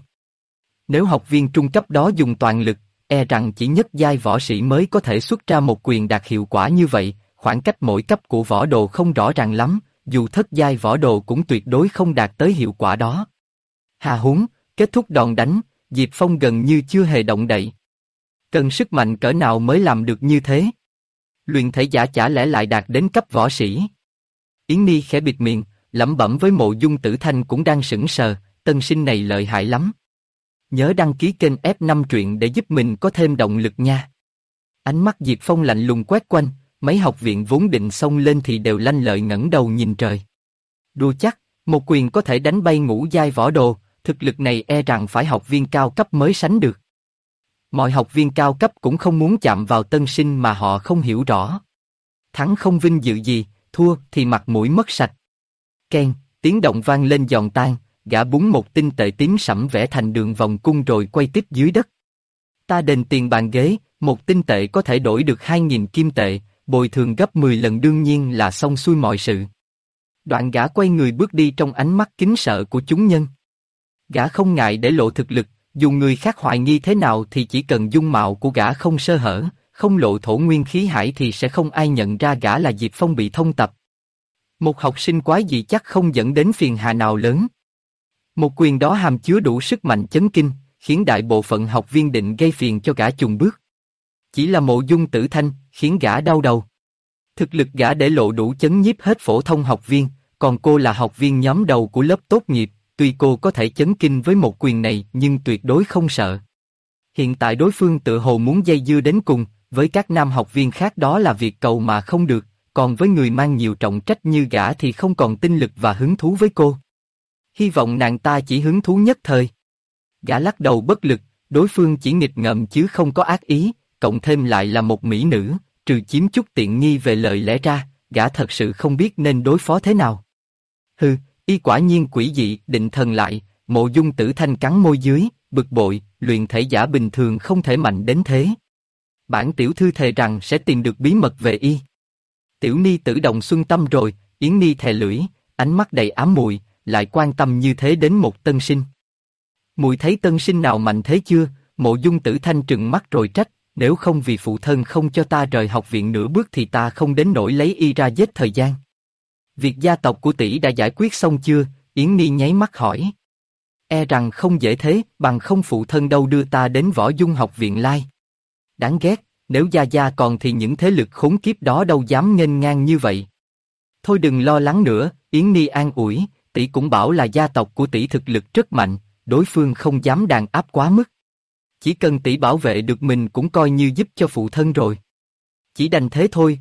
Nếu học viên trung cấp đó dùng toàn lực, e rằng chỉ nhất giai võ sĩ mới có thể xuất ra một quyền đạt hiệu quả như vậy, khoảng cách mỗi cấp của võ đồ không rõ ràng lắm, dù thất giai võ đồ cũng tuyệt đối không đạt tới hiệu quả đó. Hà huống, kết thúc đòn đánh, Diệp Phong gần như chưa hề động đậy. Cần sức mạnh cỡ nào mới làm được như thế? Luyện thể giả chả lẽ lại đạt đến cấp võ sĩ? Yến Ni khẽ bịt miệng, lẩm bẩm với Mộ Dung Tử Thanh cũng đang sững sờ, tân sinh này lợi hại lắm. Nhớ đăng ký kênh F5 truyện để giúp mình có thêm động lực nha. Ánh mắt Diệp Phong lạnh lùng quét quanh, mấy học viện vốn định xông lên thì đều lanh lợi ngẩng đầu nhìn trời. Đùa chắc, một quyền có thể đánh bay ngũ giai võ đồ, thực lực này e rằng phải học viên cao cấp mới sánh được. Mọi học viên cao cấp cũng không muốn chạm vào tân sinh mà họ không hiểu rõ. Thắng không vinh dự gì, thua thì mặt mũi mất sạch. Keng, tiếng động vang lên giòn tan, gã búng một tinh tệ tím sẫm vẽ thành đường vòng cung rồi quay tiếp dưới đất. Ta đền tiền bàn ghế, một tinh tệ có thể đổi được 2.000 kim tệ, bồi thường gấp 10 lần đương nhiên là xong xuôi mọi sự. Đoạn gã quay người bước đi trong ánh mắt kính sợ của chúng nhân. Gã không ngại để lộ thực lực, dù người khác hoài nghi thế nào thì chỉ cần dung mạo của gã không sơ hở, không lộ thổ nguyên khí hải thì sẽ không ai nhận ra gã là Diệp Phong bị thông tập. Một học sinh quái dị chắc không dẫn đến phiền hà nào lớn. Một quyền đó hàm chứa đủ sức mạnh chấn kinh, khiến đại bộ phận học viên định gây phiền cho gã chùng bước. Chỉ là Mộ Dung Tử Thanh, khiến gã đau đầu. Thực lực gã để lộ đủ chấn nhiếp hết phổ thông học viên, còn cô là học viên nhóm đầu của lớp tốt nghiệp, tuy cô có thể chấn kinh với một quyền này nhưng tuyệt đối không sợ. Hiện tại đối phương tự hồ muốn dây dưa đến cùng, với các nam học viên khác đó là việc cầu mà không được, còn với người mang nhiều trọng trách như gã thì không còn tinh lực và hứng thú với cô. Hy vọng nàng ta chỉ hứng thú nhất thời. Gã lắc đầu bất lực, đối phương chỉ nghịch ngợm chứ không có ác ý, cộng thêm lại là một mỹ nữ, trừ chiếm chút tiện nghi về lời lẽ ra, gã thật sự không biết nên đối phó thế nào. Hừ, y quả nhiên quỷ dị, định thần lại, Mộ Dung Tử Thanh cắn môi dưới, bực bội, luyện thể giả bình thường không thể mạnh đến thế. Bản tiểu thư thề rằng sẽ tìm được bí mật về y. Tiểu ni tử động xuân tâm rồi, Yến Ni thè lưỡi, ánh mắt đầy ám muội, lại quan tâm như thế đến một tân sinh. Muội thấy tân sinh nào mạnh thế chưa? Mộ Dung Tử Thanh trừng mắt rồi trách, nếu không vì phụ thân không cho ta rời học viện nửa bước thì ta không đến nỗi lấy y ra giết thời gian. Việc gia tộc của tỷ đã giải quyết xong chưa? Yến Ni nháy mắt hỏi. E rằng không dễ thế, bằng không phụ thân đâu đưa ta đến Võ Dung học viện lai. Đáng ghét, nếu gia gia còn thì những thế lực khốn kiếp đó đâu dám nghênh ngang như vậy. Thôi đừng lo lắng nữa, Yến Ni an ủi, tỷ cũng bảo là gia tộc của tỷ thực lực rất mạnh, đối phương không dám đàn áp quá mức. Chỉ cần tỷ bảo vệ được mình cũng coi như giúp cho phụ thân rồi. Chỉ đành thế thôi,